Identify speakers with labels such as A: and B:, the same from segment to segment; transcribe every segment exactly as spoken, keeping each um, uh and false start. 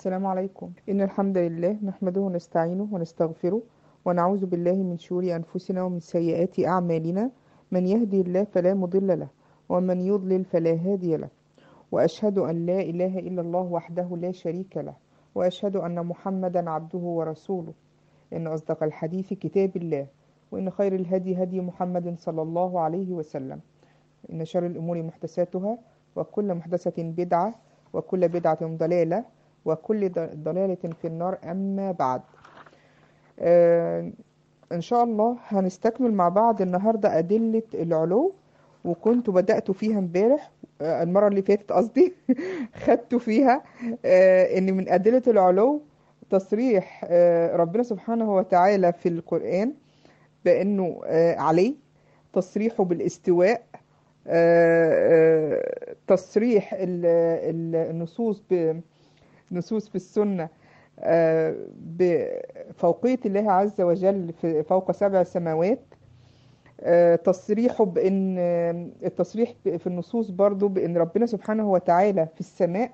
A: السلام عليكم. إن الحمد لله نحمده ونستعينه ونستغفره ونعوذ بالله من شرور أنفسنا ومن سيئات أعمالنا. من يهدي الله فلا مضل له ومن يضلل فلا هادي له. وأشهد أن لا إله إلا الله وحده لا شريك له، وأشهد أن محمدا عبده ورسوله. إن أصدق الحديث كتاب الله، وإن خير الهدي هدي محمد صلى الله عليه وسلم. إن شر الأمور محدثاتها، وكل محدثة بدعة، وكل بدعة ضلالة، وكل ض- ضلالة في النار. أما بعد، آه إن شاء الله هنستكمل مع بعض النهاردة أدلة العلو. وكنت بدأت فيها امبارح، آه المرة اللي فاتت قصدي خدت فيها آه إن من أدلة العلو تصريح آه ربنا سبحانه وتعالى في القرآن بأنه آه عليه، تصريحه بالاستواء، آه، آه، تصريح ال- ال- النصوص بنصوص في السنة آه، بفوقية الله عز وجل في فوق سبع سماوات. آه، تصريحه بأن آه، التصريح ب- في النصوص برضو بأن ربنا سبحانه وتعالى في السماء.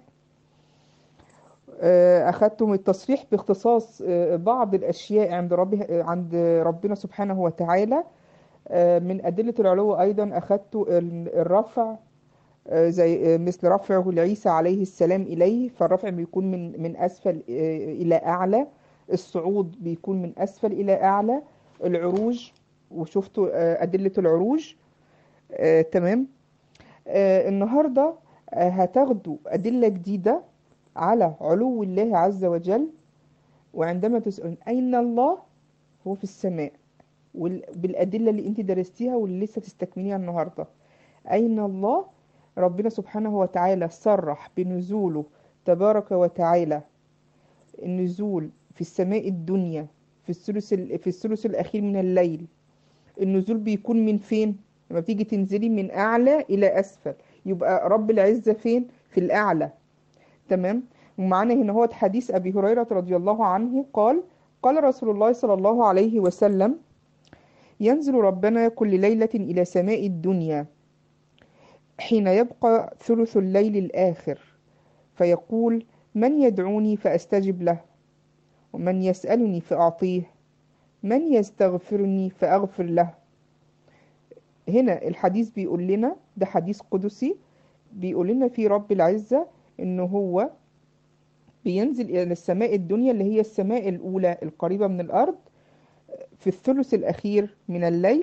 A: آه، أخذتم التصريح باختصاص آه، بعض الأشياء عند ربي عند ربنا سبحانه وتعالى. آه، من أدلة العلو أيضا أخذت ال- الرفع، آه، زي آه، مثل رفعه لعيسى عليه السلام إليه، فالرفع بيكون من من أسفل آه، إلى أعلى. الصعود بيكون من أسفل إلى أعلى. العروج، وشفتوا آه، أدلة العروج. آه، تمام. آه، النهاردة آه، هتاخدوا أدلة جديدة على علو الله عز وجل. وعندما تسألون أين الله، هو في السماء. وال- بالأدلة اللي انت درستيها واللي لسه تستكمليها النهاردة. أين الله؟ ربنا سبحانه وتعالى صرح بنزوله تبارك وتعالى، النزول في السماء الدنيا في الثلث ال- في الثلث الأخير من الليل. النزول بيكون من فين؟ لما بتيجي تنزلي من أعلى إلى أسفل، يبقى رب العزة فين؟ في الأعلى. تمام. ومعانا هنا هو حديث أبي هريرة رضي الله عنه قال: قال رسول الله صلى الله عليه وسلم: ينزل ربنا كل ليلة إلى سماء الدنيا حين يبقى ثلث الليل الآخر، فيقول: من يدعوني فأستجب له، ومن يسألني فأعطيه، من يستغفرني فأغفر له. هنا الحديث بيقول لنا، ده حديث قدسي، بيقول لنا في رب العزة إنه هو بينزل إلى السماء الدنيا اللي هي السماء الأولى القريبة من الأرض في الثلث الأخير من الليل.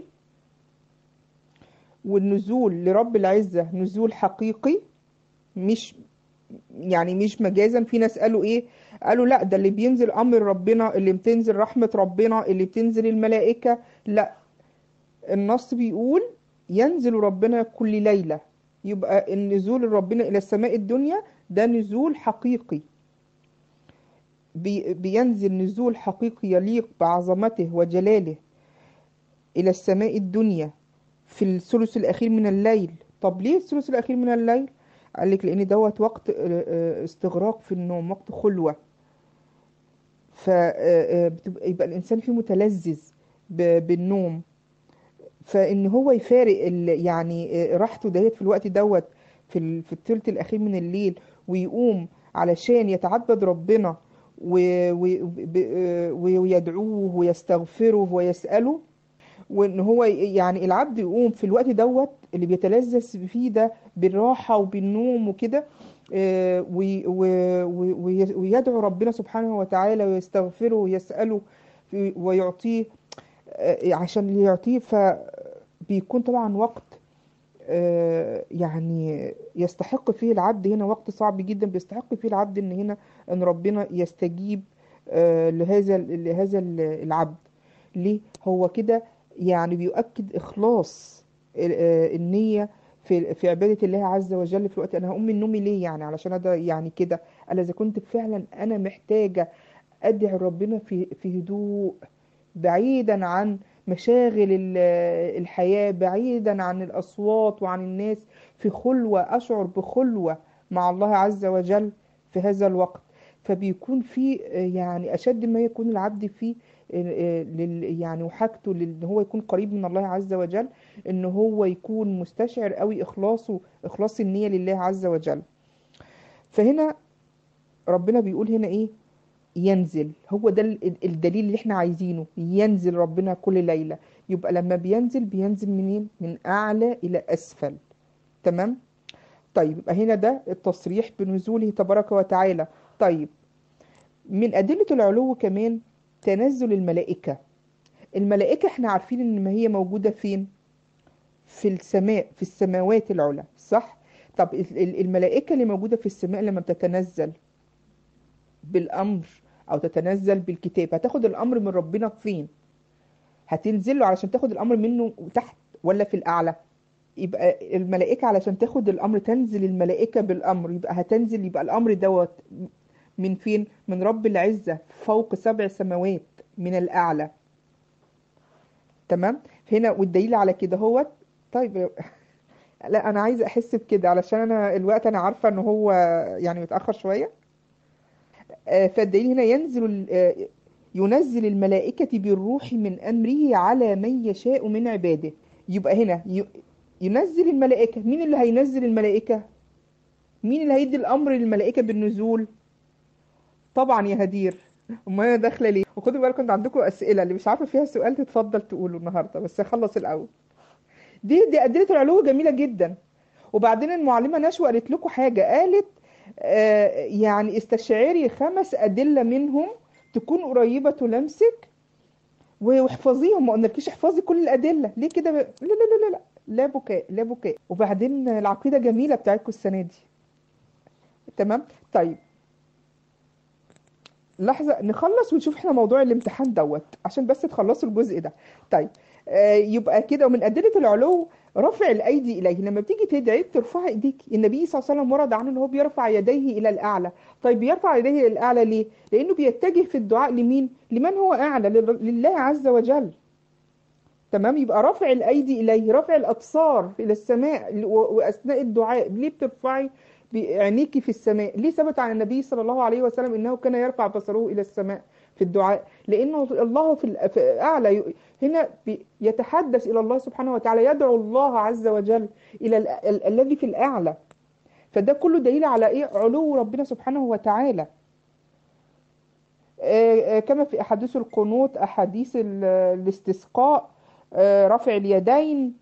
A: والنزول لرب العزة نزول حقيقي، مش يعني مش مجازا. في ناس قالوا ايه؟ قالوا لا، ده اللي بينزل امر ربنا، اللي بتنزل رحمة ربنا، اللي بتنزل الملائكة. لا، النص بيقول ينزل ربنا كل ليلة. يبقى النزول ربنا الى السماء الدنيا ده نزول حقيقي. بي بينزل نزول حقيقي يليق بعظمته وجلاله الى السماء الدنيا في الثلث الاخير من الليل. طب ليه الثلث الاخير من الليل؟ قال لك لان دوت وقت آه، آه، استغراق في النوم، وقت خلوة. فيبقى يبقى الإنسان فيه متلذذ ب- بالنوم. فإن هو يفارق ال- يعني آه، راحته ديت في الوقت دوت في ال- في الثلث الأخير من الليل، ويقوم علشان يتعبد ربنا و- و- ب- آه، ويدعوه ويستغفره ويسأله. وإن هو ي- يعني العبد يقوم في الوقت دوت اللي بيتلذذ فيه ده بالراحة وبالنوم وكده، آه، وي- و- و- وي- ويدعو ربنا سبحانه وتعالى ويستغفره ويسأله في- ويعطيه. آه، عشان يعطيه فبيكون طبعا وقت آه، يعني يستحق فيه العبد هنا، وقت صعب جدا بيستحق فيه العبد ان هنا ان ربنا يستجيب آه، لهذا لهذا العبد. ليه هو كده؟ يعني بيؤكد إخلاص ال- آه، النية في في عبادة الله عز وجل في الوقت. أنا هقوم من نومي ليه؟ يعني علشان أدا يعني كده. أنا إذا كنت فعلا أنا محتاجة أدعي ربنا في في هدوء، بعيدا عن مشاغل ال- الحياة، بعيدا عن الأصوات وعن الناس، في خلوة، أشعر بخلوة مع الله عز وجل في هذا الوقت. فبيكون في آه، يعني أشد ما يكون العبد فيه آه، آه، لل يعني وحاجته لان هو يكون قريب من الله عز وجل، ان هو يكون مستشعر قوي اخلاصه، اخلاص النية لله عز وجل. فهنا ربنا بيقول هنا ايه؟ ينزل. هو ده ال- ال- الدليل اللي احنا عايزينه، ينزل ربنا كل ليلة. يبقى لما بينزل بينزل منين؟ من اعلى الى اسفل. تمام. طيب يبقى هنا ده التصريح بنزوله تبارك وتعالى. طيب، من أدلة العلو كمان تنزل الملائكة. الملائكة احنا عارفين ان ما هي موجودة فين؟ في السماء، في السماوات العلى، صح؟ طب ال- ال- الملائكة اللي موجودة في السماء لما بتتنزل بالأمر أو تتنزل بالكتاب، هتاخد الأمر من ربنا فين؟ هتنزل له علشان تاخد الأمر منه تحت ولا في الأعلى؟ يبقى الملائكة علشان تاخد الأمر، تنزل الملائكة بالأمر، يبقى هتنزل، يبقى الأمر دوت من فين؟ من رب العزة فوق سبع سماوات من الأعلى. تمام. هنا والدليل على كده هو. طيب، لا انا عايزه احس بكده علشان انا الوقت انا عارفه ان هو يعني متاخر شويه. آه، فالدليل هنا ينزل ال- آه، ينزل الملائكه بالروح من امره على من يشاء من عباده. يبقى هنا ي- ينزل الملائكه. مين اللي هينزل الملائكه؟ مين اللي هيدي الامر للملائكه بالنزول؟ طبعا يا هدير. امال انا داخله ليه؟ وخدوا بالكم انتوا عندكم اسئله، اللي مش عارفه فيها سؤال تتفضل تقوله النهارده، بس اخلص الاول. دي دي ادله العلو جميله جدا. وبعدين المعلمة نشوى قالت لكم حاجة، قالت آه يعني استشعري خمس أدلة منهم تكون قريبة لمسك واحفظيهم. ما قلنالكيش احفظي كل الأدلة ليه كده؟ ب... لا لا لا لا لا لا بكاء، لا بكاء. وبعدين العقيدة جميلة بتاعتكم السنة دي. تمام. طيب، لحظة نخلص ونشوف احنا موضوع الامتحان دوت عشان بس تخلصوا الجزء ده. طيب، آه يبقى كده ومن أدلة العلو رفع الأيدي إليه. لما بتيجي تدعي ترفع إيديك. النبي صلى الله عليه وسلم ورد عنه إن هو بيرفع يديه إلى الأعلى. طيب بيرفع يديه إلى الأعلى ليه؟ لأنه بيتجه في الدعاء لمين؟ لمن هو أعلى، لل- لله عز وجل. تمام. يبقى رفع الأيدي إليه، رفع الأبصار إلى السماء و- وأثناء الدعاء. ليه بترفعي بعينيكي في السماء؟ ليه ثبت عن النبي صلى الله عليه وسلم إنه كان يرفع بصره إلى السماء في الدعاء؟ لأنه الله في ال- في أعلى. ي- هنا بي- يتحدث إلى الله سبحانه وتعالى، يدعو الله عز وجل إلى ال- ال- الذي في الأعلى. فده كله دليل على إيه؟ علو ربنا سبحانه وتعالى. آه، آه، كما في أحاديث القنوت، أحاديث ال- الاستسقاء، آه، رفع اليدين.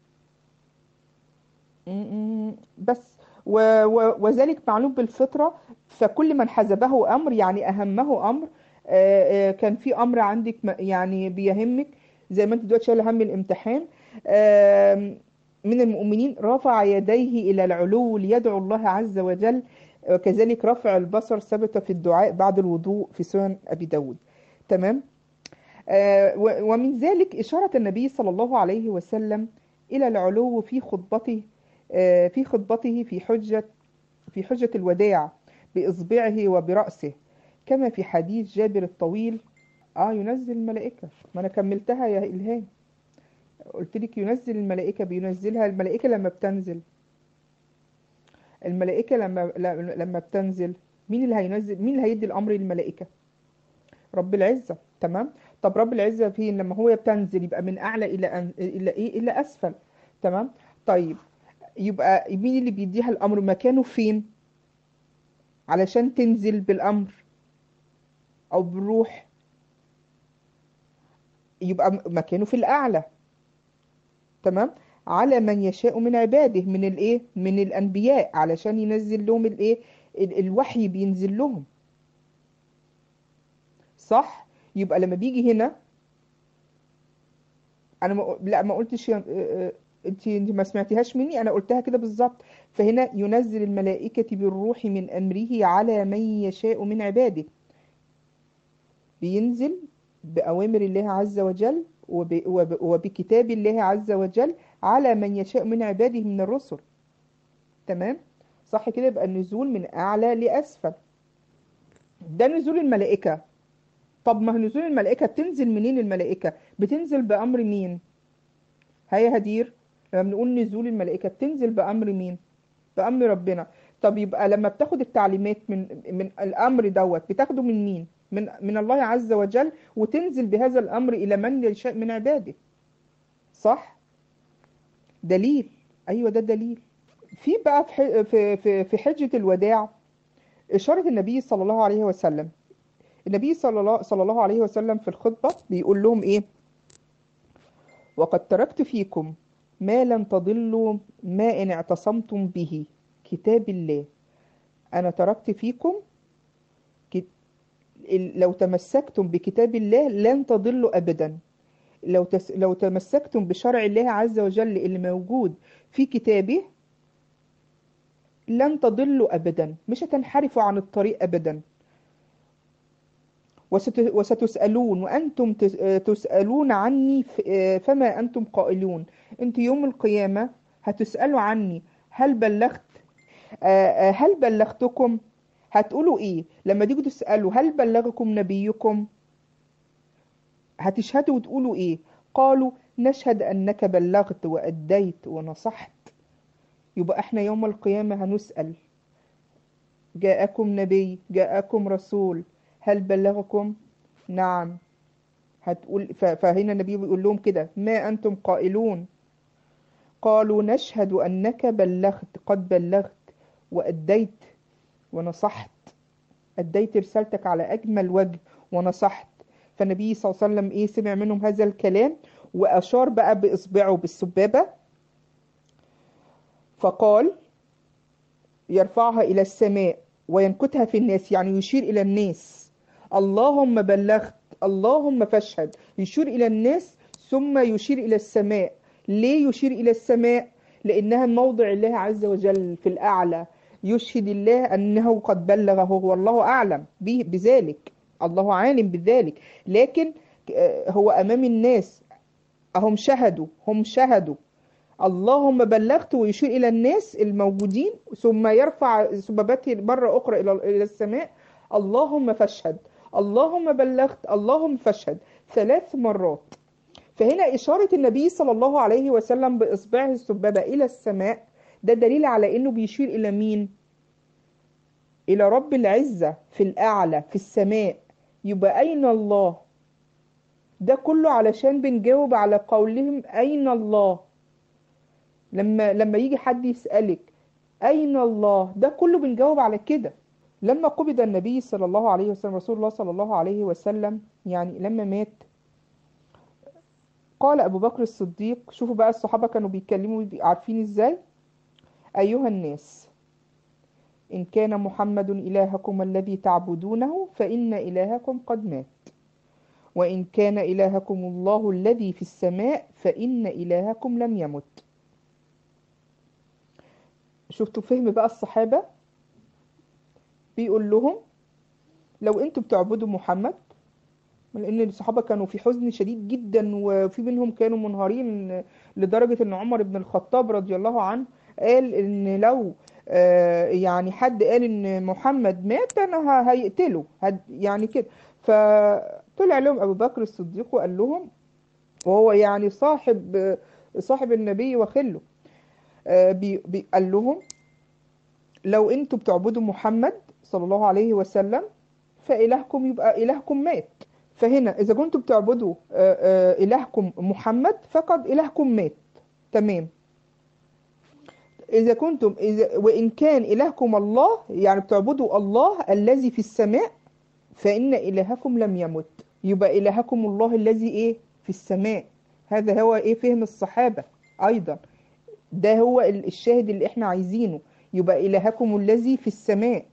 A: م- م- بس و- و- وذلك معلوم بالفطرة. فكل من حزبه أمر، يعني أهمه أمر، آه، آه، كان في أمر عندك م- يعني بيهمك، زي ما أنت دلوقتي شايله هم الامتحان. آم، من المؤمنين رفع يديه إلى العلو ليدعو الله عز وجل. وكذلك رفع البصر ثبت في الدعاء بعد الوضوء في سنن أبي داود. تمام. آه، و- ومن ذلك إشارة النبي صلى الله عليه وسلم إلى العلو في خطبته، آه، في خطبته في حجة في حجة الوداع بإصبعه وبرأسه، كما في حديث جابر الطويل. اه ينزل الملائكة. ما انا كملتها يا إلهام. قلت لك ينزل الملائكة، بينزلها الملائكة لما بتنزل. الملائكة لما ل- لما بتنزل، مين اللي هينزل؟ مين اللي هيدي الأمر للملائكة؟ رب العزة. تمام. طب رب العزة فين لما هو بتنزل؟ يبقى من أعلى إلى أن... إلى إيه؟ إلى أسفل. تمام. طيب، يبقى مين اللي بيديها الأمر؟ مكانه فين علشان تنزل بالأمر أو بالروح؟ يبقى م- مكانه في الأعلى. تمام. على من يشاء من عباده، من الإيه؟ من الأنبياء، علشان ينزل لهم الإيه؟ ال- الوحي بينزل لهم. صح. يبقى لما بيجي هنا، انا ما لا ما قلتش ين- آه، آه، انت انت ما سمعتيهاش مني، انا قلتها كده بالظبط. فهنا ينزل الملائكة بالروح من امره على من يشاء من عباده. بينزل بأوامر الله عز وجل وب... وب... وبكتاب الله عز وجل على من يشاء من عباده من الرسل. تمام. صح كده. يبقى النزول من اعلى لاسفل. ده نزول الملائكة. طب ما هو نزول الملائكة بتنزل منين؟ الملائكة بتنزل بأمر مين؟ هيا هدير. لما بنقول نزول الملائكة بتنزل بأمر مين؟ بأمر ربنا. طب يبقى لما بتاخد التعليمات من من الأمر دوت، بتاخده من مين؟ من من الله عز وجل، وتنزل بهذا الأمر إلى من يشاء من عباده. صح؟ دليل. أيوه ده دليل. في بقى في ح- في في في حجة الوداع، إشارة النبي صلى الله عليه وسلم. النبي صلى الله, صلى الله عليه وسلم في الخطبة بيقول لهم إيه؟ وقد تركت فيكم ما لن تضلوا ما إن اعتصمتم به، كتاب الله. أنا تركت فيكم كت... لو تمسكتم بكتاب الله لن تضلوا أبدا. لو تس... لو تمسكتم بشرع الله عز وجل اللي موجود في كتابه لن تضلوا أبدا، مش هتنحرفوا عن الطريق أبدا. وست... وستسألون وأنتم تس... تسألون عني ف... فما أنتم قائلون. أنت يوم القيامة هتسألوا عني هل بلغت، هل بلغتكم؟ هتقولوا إيه لما تيجوا تسألوا هل بلغكم نبيكم؟ هتشهدوا وتقولوا إيه؟ قالوا نشهد أنك بلغت وأديت ونصحت. يبقى احنا يوم القيامة هنسأل جاءكم نبي، جاءكم رسول، هل بلغكم؟ نعم. هتقول ف- فهنا النبي بيقول لهم كده ما أنتم قائلون؟ قالوا نشهد أنك بلغت، قد بلغت وأديت ونصحت، أديت رسالتك على أجمل وجه ونصحت. فالنبي صلى الله عليه وسلم إيه سمع منهم هذا الكلام وأشار بقى بإصبعه بالسبابة فقال يرفعها إلى السماء وينكتها في الناس، يعني يشير إلى الناس. اللهم بلغت، اللهم فاشهد. يشير إلى الناس ثم يشير إلى السماء. ليه يشير إلى السماء؟ لأنها موضع الله عز وجل في الأعلى، يشهد الله أنه قد بلغه، والله أعلم به بذلك، الله عالم بذلك. لكن آه، هو أمام الناس، هم شهدوا، هم شهدوا اللهم بلغت، ويشير إلى الناس الموجودين ثم يرفع سبابته مرة أخرى إلى إلى السماء. اللهم فاشهد، اللهم بلغت، اللهم فاشهد، ثلاث مرات. فهنا إشارة النبي صلى الله عليه وسلم بإصبعه السبابة إلى السماء ده دليل على إنه بيشير إلى مين؟ إلى رب العزة في الأعلى في السماء. يبقى أين الله؟ ده كله علشان بنجاوب على قولهم أين الله. لما لما يجي حد يسألك أين الله، ده كله بنجاوب على كده. لما قبض النبي صلى الله عليه وسلم، رسول الله صلى الله عليه وسلم، يعني لما مات، قال أبو بكر الصديق، شوفوا بقى الصحابة كانوا بيتكلموا عارفين إزاي: أيها الناس، إن كان محمد إلهكم الذي تعبدونه فإن إلهكم قد مات، وإن كان إلهكم الله الذي في السماء فإن إلهكم لم يمت. شفتوا فهم بقى الصحابة؟ بيقول لهم لو انتوا بتعبدوا محمد، لان الصحابه كانوا في حزن شديد جدا، وفي منهم كانوا منهارين لدرجه ان عمر بن الخطاب رضي الله عنه قال ان لو آه، يعني حد قال ان محمد مات انا ه- هيقتله هد- يعني كده. فطلع لهم ابو بكر الصديق وقال لهم، وهو يعني صاحب صاحب النبي وخله، آه، بي- بي- قال لهم لو انتوا بتعبدوا محمد صلى الله عليه وسلم فإلهكم يبقى إلهكم مات. فهنا إذا كنتم بتعبدوا آه، آه، إلهكم محمد فقد إلهكم مات. تمام. إذا كنتم إذا وإن كان إلهكم الله، يعني بتعبدوا الله الذي في السماء، فإن إلهكم لم يمت. يبقى إلهكم الله الذي إيه في السماء. هذا هو إيه فهم الصحابة أيضا. ده هو ال- الشاهد اللي إحنا عايزينه. يبقى إلهكم الذي في السماء.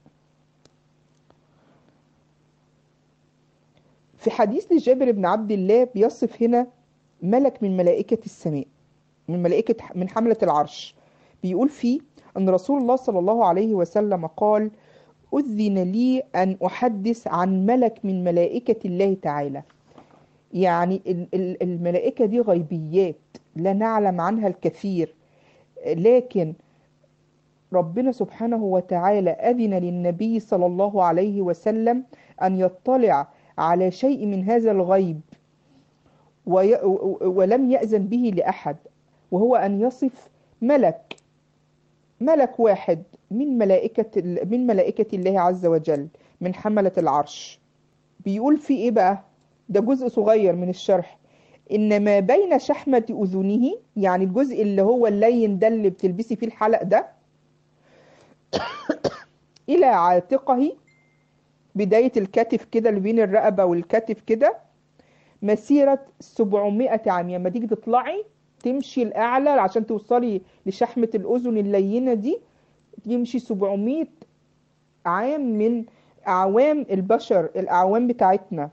A: في حديث لجابر بن عبد الله بيصف هنا ملك من ملائكة السماء، من ملائكة من حملة العرش، بيقول فيه أن رسول الله صلى الله عليه وسلم قال: أذن لي أن أحدث عن ملك من ملائكة الله تعالى. يعني ال- ال- الملائكة دي غيبيات لا نعلم عنها الكثير، لكن ربنا سبحانه وتعالى أذن للنبي صلى الله عليه وسلم أن يطلع على شيء من هذا الغيب، وي... ولم يأذن به لأحد، وهو أن يصف ملك ملك واحد من ملائكة من ملائكة الله عز وجل من حملة العرش. بيقول في إيه بقى؟ ده جزء صغير من الشرح: إن ما بين شحمة أذنه، يعني الجزء اللي هو اللين ده اللي بتلبسي فيه الحلق ده، إلى عاتقه، بداية الكتف كده اللي بين الرقبة والكتف كده، مسيرة سبعمائة عام. لما تيجي تطلعي تمشي الأعلى عشان توصلي لشحمة الأذن اللينة دي، يمشي سبعمائة عام من أعوام البشر، الأعوام بتاعتنا.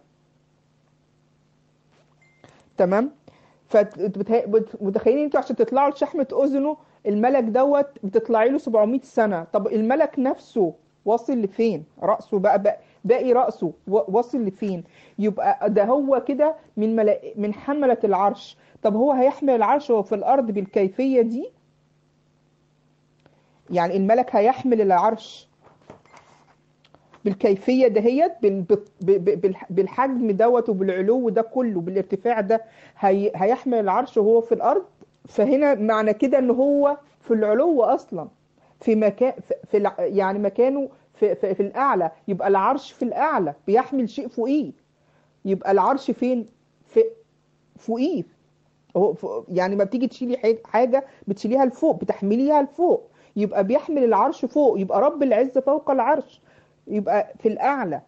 A: تمام. فمتخيلين انتوا عشان تطلعوا لشحمة أذنه الملك دوت بتطلعي له سبعمائة سنة. طب الملك نفسه واصل لفين؟ رأسه بقى, بقى باقي رأسه واصل لفين؟ يبقى ده هو كده من ملا... من حملة العرش. طب هو هيحمل العرش وهو في الأرض بالكيفية دي؟ يعني الملك هيحمل العرش بالكيفية دهيت، بال... بال... بال... بالحجم دوت وبالعلو ده كله، بالارتفاع ده، هي... هيحمل العرش وهو في الأرض؟ فهنا معنى كده ان هو في العلو اصلا، في مكان في في الع- يعني مكانه في, في, في الاعلى. يبقى العرش في الاعلى بيحمل شيء فوقيه. يبقى العرش فين؟ في فوقيه. هو ف- يعني ما بتيجي تشيلي حاج- حاجه بتشيليها لفوق، بتحمليها لفوق. يبقى بيحمل العرش فوق، يبقى رب العزة فوق العرش، يبقى في الاعلى.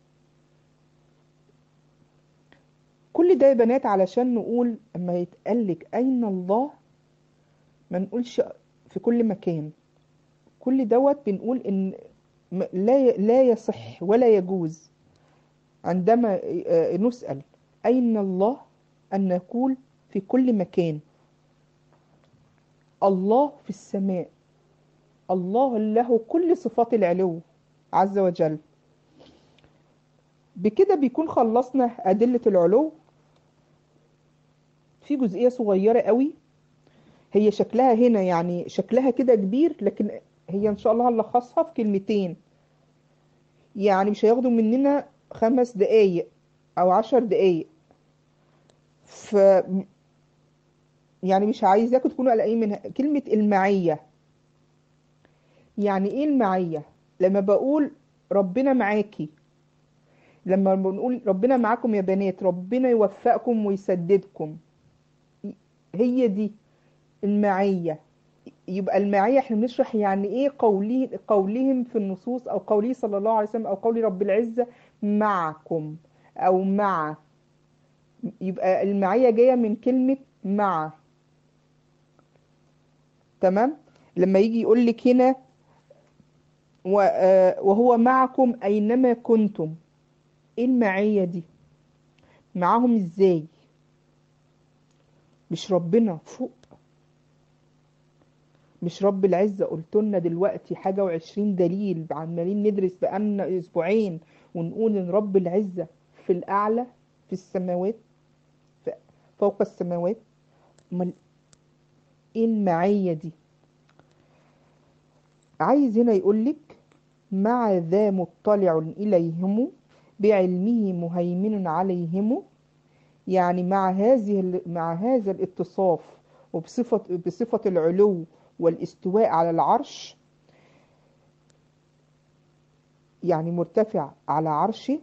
A: كل ده يا بنات علشان نقول اما يتقالك اين الله، ما نقولش في كل مكان. كل دوت بنقول ان م- لا لا يصح ولا يجوز عندما آه، نسأل أين الله أن نقول في كل مكان. الله في السماء، الله له كل صفات العلو عز وجل. بكده بيكون خلصنا أدلة العلو. في جزئية صغيرة قوي، هي شكلها هنا يعني شكلها كده كبير، لكن هي إن شاء الله هنلخصها في كلمتين. يعني مش هياخدوا مننا خمس دقايق أو عشر دقايق. ف يعني مش عايزاكم تكونوا قلقانين منها. كلمة المعية، يعني ايه المعية؟ لما بقول ربنا معاكي، لما بنقول ربنا معاكم يا بنات، ربنا يوفقكم ويسددكم، هي دي المعية. يبقى المعية احنا بنشرح يعني ايه قوله قولهم في النصوص، او قوله صلى الله عليه وسلم، او قول رب العزة معكم او مع. يبقى المعية جاية من كلمة مع. تمام. لما يجي يقول لك هنا و- آه، وهو معكم أينما كنتم، ايه المعية دي؟ معاهم ازاي؟ مش ربنا فوق؟ مش رب العزة قلت لنا دلوقتي حاجة وعشرين دليل عمالين ندرس بقالنا اسبوعين ونقول ان رب العزة في الاعلى، في السماوات، في فوق السماوات. امال ايه المعية دي؟ عايز هنا يقولك مع ذا مطلع إليهم بعلمه مهيمن عليهم. يعني مع هذه مع هذا الاتصاف وبصفة بصفة العلو والاستواء على العرش، يعني مرتفع على عرشه.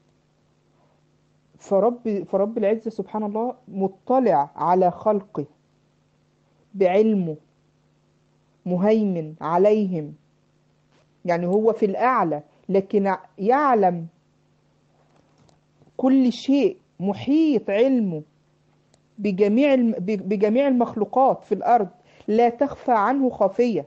A: فرب فرب العزة سبحان الله مطلع على خلقه بعلمه، مهيمن عليهم. يعني هو في الأعلى لكن يعلم كل شيء، محيط علمه بجميع الم- بجميع المخلوقات في الأرض، لا تخفى عنه خافية.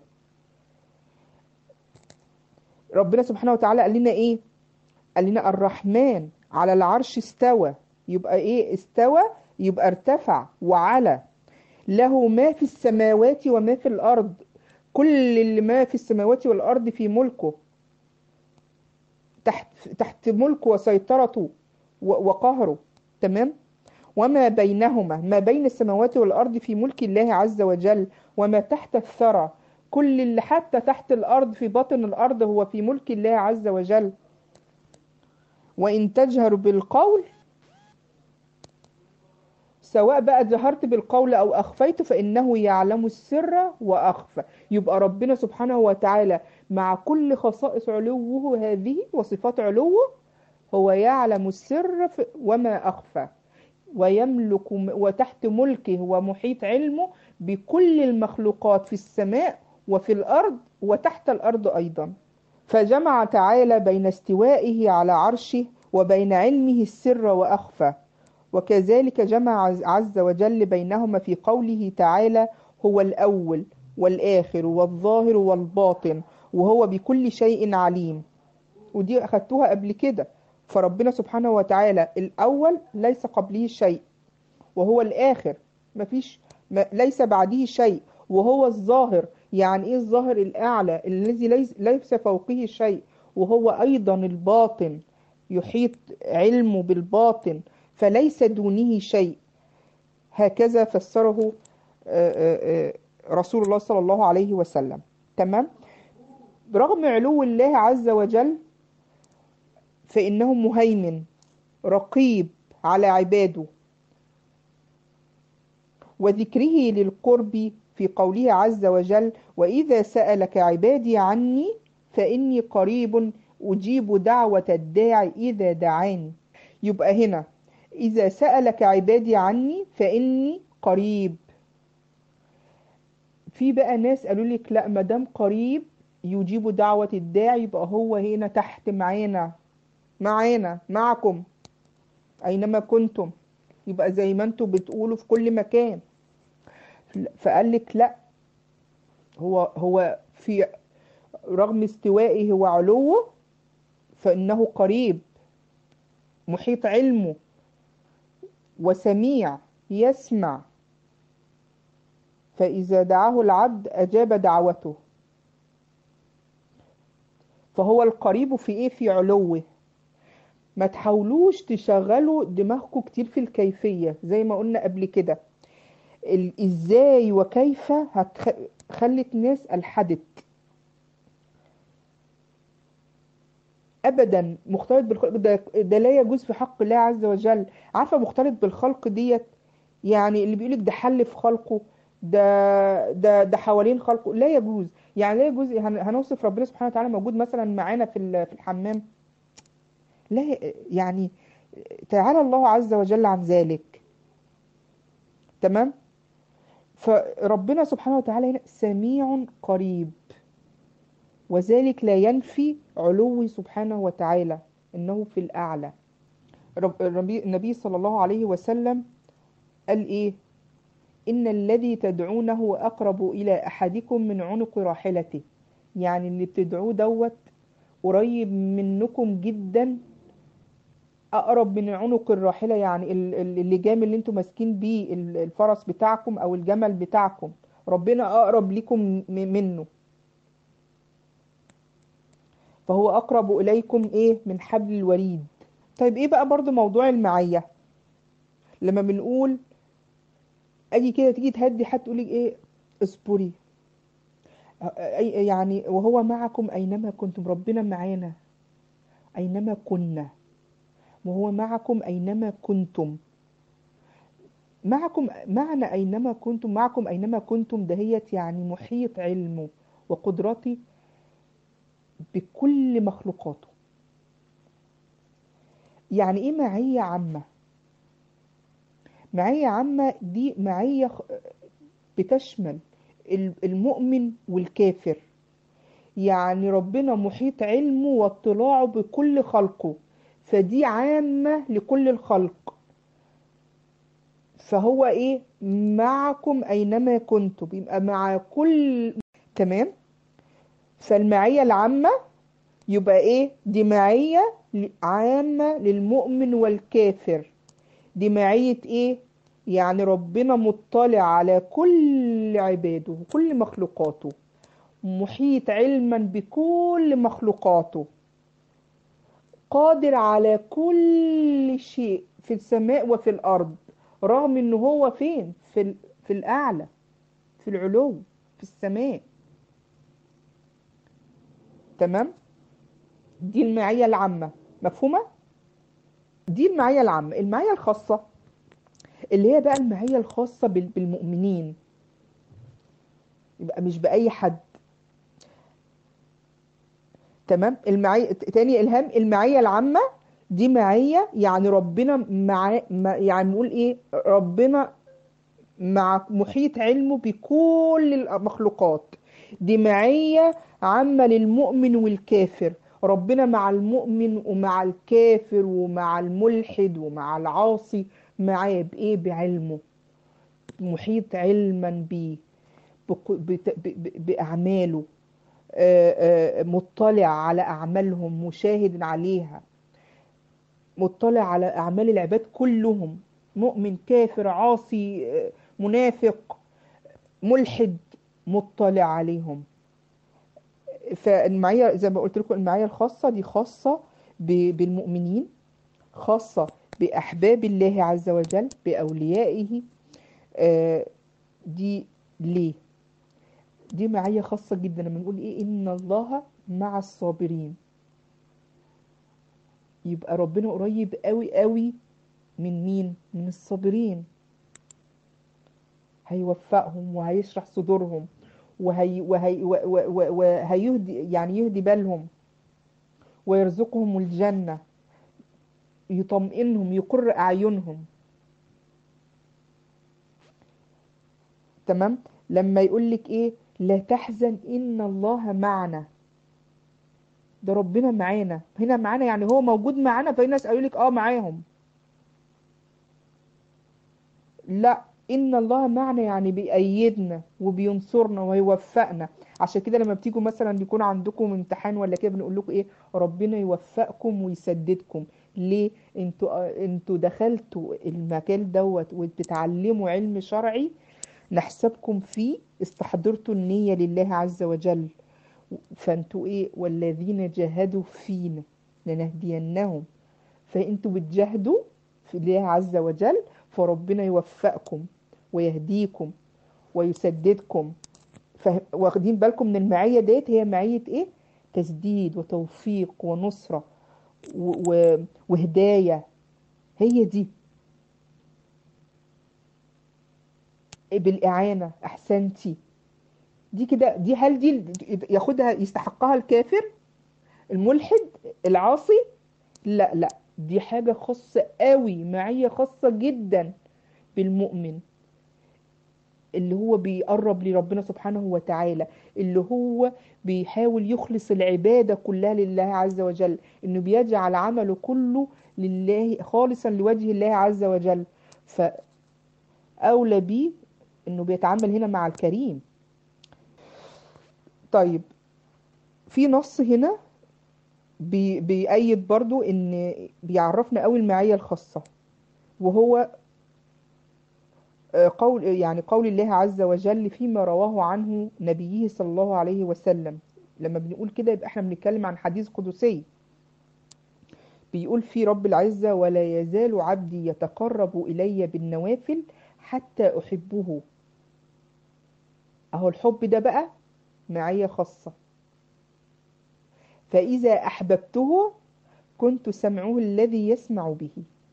A: ربنا سبحانه وتعالى قال لنا إيه؟ قال لنا الرحمن على العرش استوى. يبقى إيه استوى؟ يبقى ارتفع وعلى. له ما في السماوات وما في الأرض. كل اللي ما في السماوات والأرض في ملكه، تحت تحت ملكه وسيطرته و- وقهره. تمام. وما بينهما، ما بين السماوات والأرض في ملك الله عز وجل. وما تحت الثرى، كل اللي حتى تحت الأرض في باطن الأرض هو في ملك الله عز وجل. وإن تجهر بالقول، سواء بقى جهرت بالقول أو أخفيت، فإنه يعلم السر وأخفى. يبقى ربنا سبحانه وتعالى مع كل خصائص علوه هذه وصفات علوه، هو يعلم السر ف- وما أخفى، ويملك م- وتحت ملكه ومحيط علمه بكل المخلوقات في السماء وفي الأرض وتحت الأرض أيضا. فجمع تعالى بين استوائه على عرشه وبين علمه السر وأخفى، وكذلك جمع عز وجل بينهما في قوله تعالى: هو الأول والآخر والظاهر والباطن وهو بكل شيء عليم. ودي أخدتوها قبل كده. فربنا سبحانه وتعالى الأول ليس قبله شيء، وهو الآخر مفيش ما ليس بعده شيء، وهو الظاهر. يعني إيه الظاهر؟ الأعلى الذي ليس, ليس فوقه شيء، وهو أيضا الباطن يحيط علمه بالباطن فليس دونه شيء. هكذا فسره آه، آه، آه، رسول الله صلى الله عليه وسلم. تمام. رغم علو الله عز وجل فإنه مهيمن رقيب على عباده، وذكره للقرب في قوله عز وجل: وإذا سألك عبادي عني فإني قريب أجيب دعوة الداعي إذا دعاني. يبقى هنا إذا سألك عبادي عني فإني قريب. في بقى ناس قالوا لك لا، ما دام قريب يجيب دعوة الداعي يبقى هو هنا تحت معانا، معانا معكم أينما كنتم، يبقى زي ما انتم بتقولوا في كل مكان. فقال لك لا، هو هو في رغم استوائه وعلوه فإنه قريب محيط علمه وسميع يسمع، فإذا دعاه العبد أجاب دعوته. فهو القريب في إيه؟ في علوه. ما تحاولوش تشغلوا دماغكم كتير في الكيفية زي ما قلنا قبل كده. إزاي وكيف هتخلت ناس ألحدت. ابدا مختلط بالخلق ده, ده لا يجوز في حق الله عز وجل. عارفه مختلط بالخلق ديت يعني اللي بيقولك ده حل في خلقه، ده ده ده حوالين خلقه، لا يجوز. يعني لا يجوز هن- هنوصف ربنا سبحانه وتعالى موجود مثلا معانا في ال- في الحمام؟ لا ي- يعني تعالى الله عز وجل عن ذلك. تمام. فربنا سبحانه وتعالى هنا سميع قريب، وذلك لا ينفي علوه سبحانه وتعالى انه في الاعلى. رب- النبي النبي صلى الله عليه وسلم قال ايه؟ ان الذي تدعونه اقرب الى احدكم من عنق راحلته. يعني اللي بتدعوه دوت قريب منكم جدا، اقرب من عنق الراحلة. يعني ال- ال- اللجام اللي انتم ماسكين بيه ال- الفرس بتاعكم او الجمل بتاعكم، ربنا اقرب لكم م- منه. فهو اقرب اليكم ايه؟ من حبل الوريد. طيب ايه بقى برضو موضوع المعية؟ لما بنقول اجي كده تيجي تهدي حد تقولي ايه؟ اصبري. أي- يعني وهو معكم أينما كنتم. ربنا معانا أينما كنا، وهو معكم أينما كنتم. معكم معنى أينما كنتم، معكم أينما كنتم دهيت يعني محيط علمه وقدرته بكل مخلوقاته. يعني إيه معية عامة؟ معية عامة دي معية خ- بتشمل ال- المؤمن والكافر. يعني ربنا محيط علمه واطلاعه بكل خلقه، فدي عامة لكل الخلق. فهو ايه؟ معكم اينما كنتم، يبقى مع كل. تمام. فالمعية العامة يبقى ايه؟ دي معية ل- عامة للمؤمن والكافر. دي معية ايه؟ يعني ربنا مطلع على كل عباده وكل مخلوقاته، محيط علما بكل مخلوقاته، قادر على كل شيء في السماء وفي الأرض. رغم إن هو فين؟ في ال- في الأعلى، في العلو، في السماء. تمام. دي المعية العامة. مفهومة؟ دي المعية العامة. المعية الخاصة اللي هي بقى المعية الخاصة بال- بالمؤمنين، يبقى مش بأي حد. تمام. المعية تاني إلهام، المعية العامة دي معية يعني ربنا مع مع- يعني نقول إيه؟ ربنا مع محيط علمه بكل المخلوقات. دي معية عامة للمؤمن والكافر. ربنا مع المؤمن ومع الكافر ومع الملحد ومع العاصي، معاه بإيه؟ بعلمه، محيط علما بيه، بق- بت- ب- ب- بأعماله، آه، آه، مطلع على أعمالهم، مشاهد عليها، مطلع على أعمال العباد كلهم، مؤمن كافر عاصي، آه، منافق ملحد، مطلع عليهم. فالمعية زي ما قلت لكم، المعية الخاصة دي خاصة ب- بالمؤمنين، خاصة بأحباب الله عز وجل، بأوليائه. آه، دي ليه؟ دي معية خاصة جدا. لما نقول ايه؟ إن الله مع الصابرين، يبقى ربنا قريب قوي قوي من مين؟ من الصابرين. هيوفقهم وهيشرح صدورهم، وهي وهي و- و- و- وهيهدي، يعني يهدي بالهم، ويرزقهم الجنة، يطمئنهم، يقر أعينهم. تمام. لما يقول لك ايه؟ لا تحزن إن الله معنا، ده ربنا معانا. هنا معانا يعني هو موجود معانا. ففي ناس قالوا لك اه معاهم، لا، إن الله معنا يعني بيأيدنا وبينصرنا ويوفقنا. عشان كده لما بتيجوا مثلا يكون عندكم امتحان ولا كده، بنقول لكم ايه؟ ربنا يوفقكم ويسددكم. ليه؟ انتوا انتوا دخلتوا المجال دوت وبتتعلموا علم شرعي، نحسبكم فيه استحضرتوا النية لله عز وجل. فانتوا ايه؟ والذين جاهدوا فينا لنهدينهم. فانتوا بتجاهدوا في الله عز وجل، فربنا يوفقكم ويهديكم ويسددكم. فا- واخدين بالكم من المعية ديت؟ هي معية ايه؟ تسديد وتوفيق ونصرة و... و... وهداية. هي دي بالإعانة. أحسنتي. دي كده، دي هل دي ياخدها يستحقها الكافر الملحد العاصي؟ لا لا، دي حاجة خاصة قوي، معية خاصة جدا بالمؤمن، اللي هو بيقرب لربنا سبحانه وتعالى، اللي هو بيحاول يخلص العبادة كلها لله عز وجل، انه بيجعل عمله كله لله خالصا لوجه الله عز وجل. فأولى بيه انه بيتعامل هنا مع الكريم. طيب، في نص هنا بي بيأيد برضو ان بيعرفنا قوي المعية الخاصة، وهو آه، قول يعني قول الله عز وجل فيما رواه عنه نبيه صلى الله عليه وسلم. لما بنقول كده يبقى احنا بنتكلم عن حديث قدسي. بيقول فيه رب العزة: ولا يزال عبدي يتقرب إلي بالنوافل حتى أحبه. أهو الحب ده بقى معية خاصة. فإذا أحببته كنت سمعه الذي يسمع به،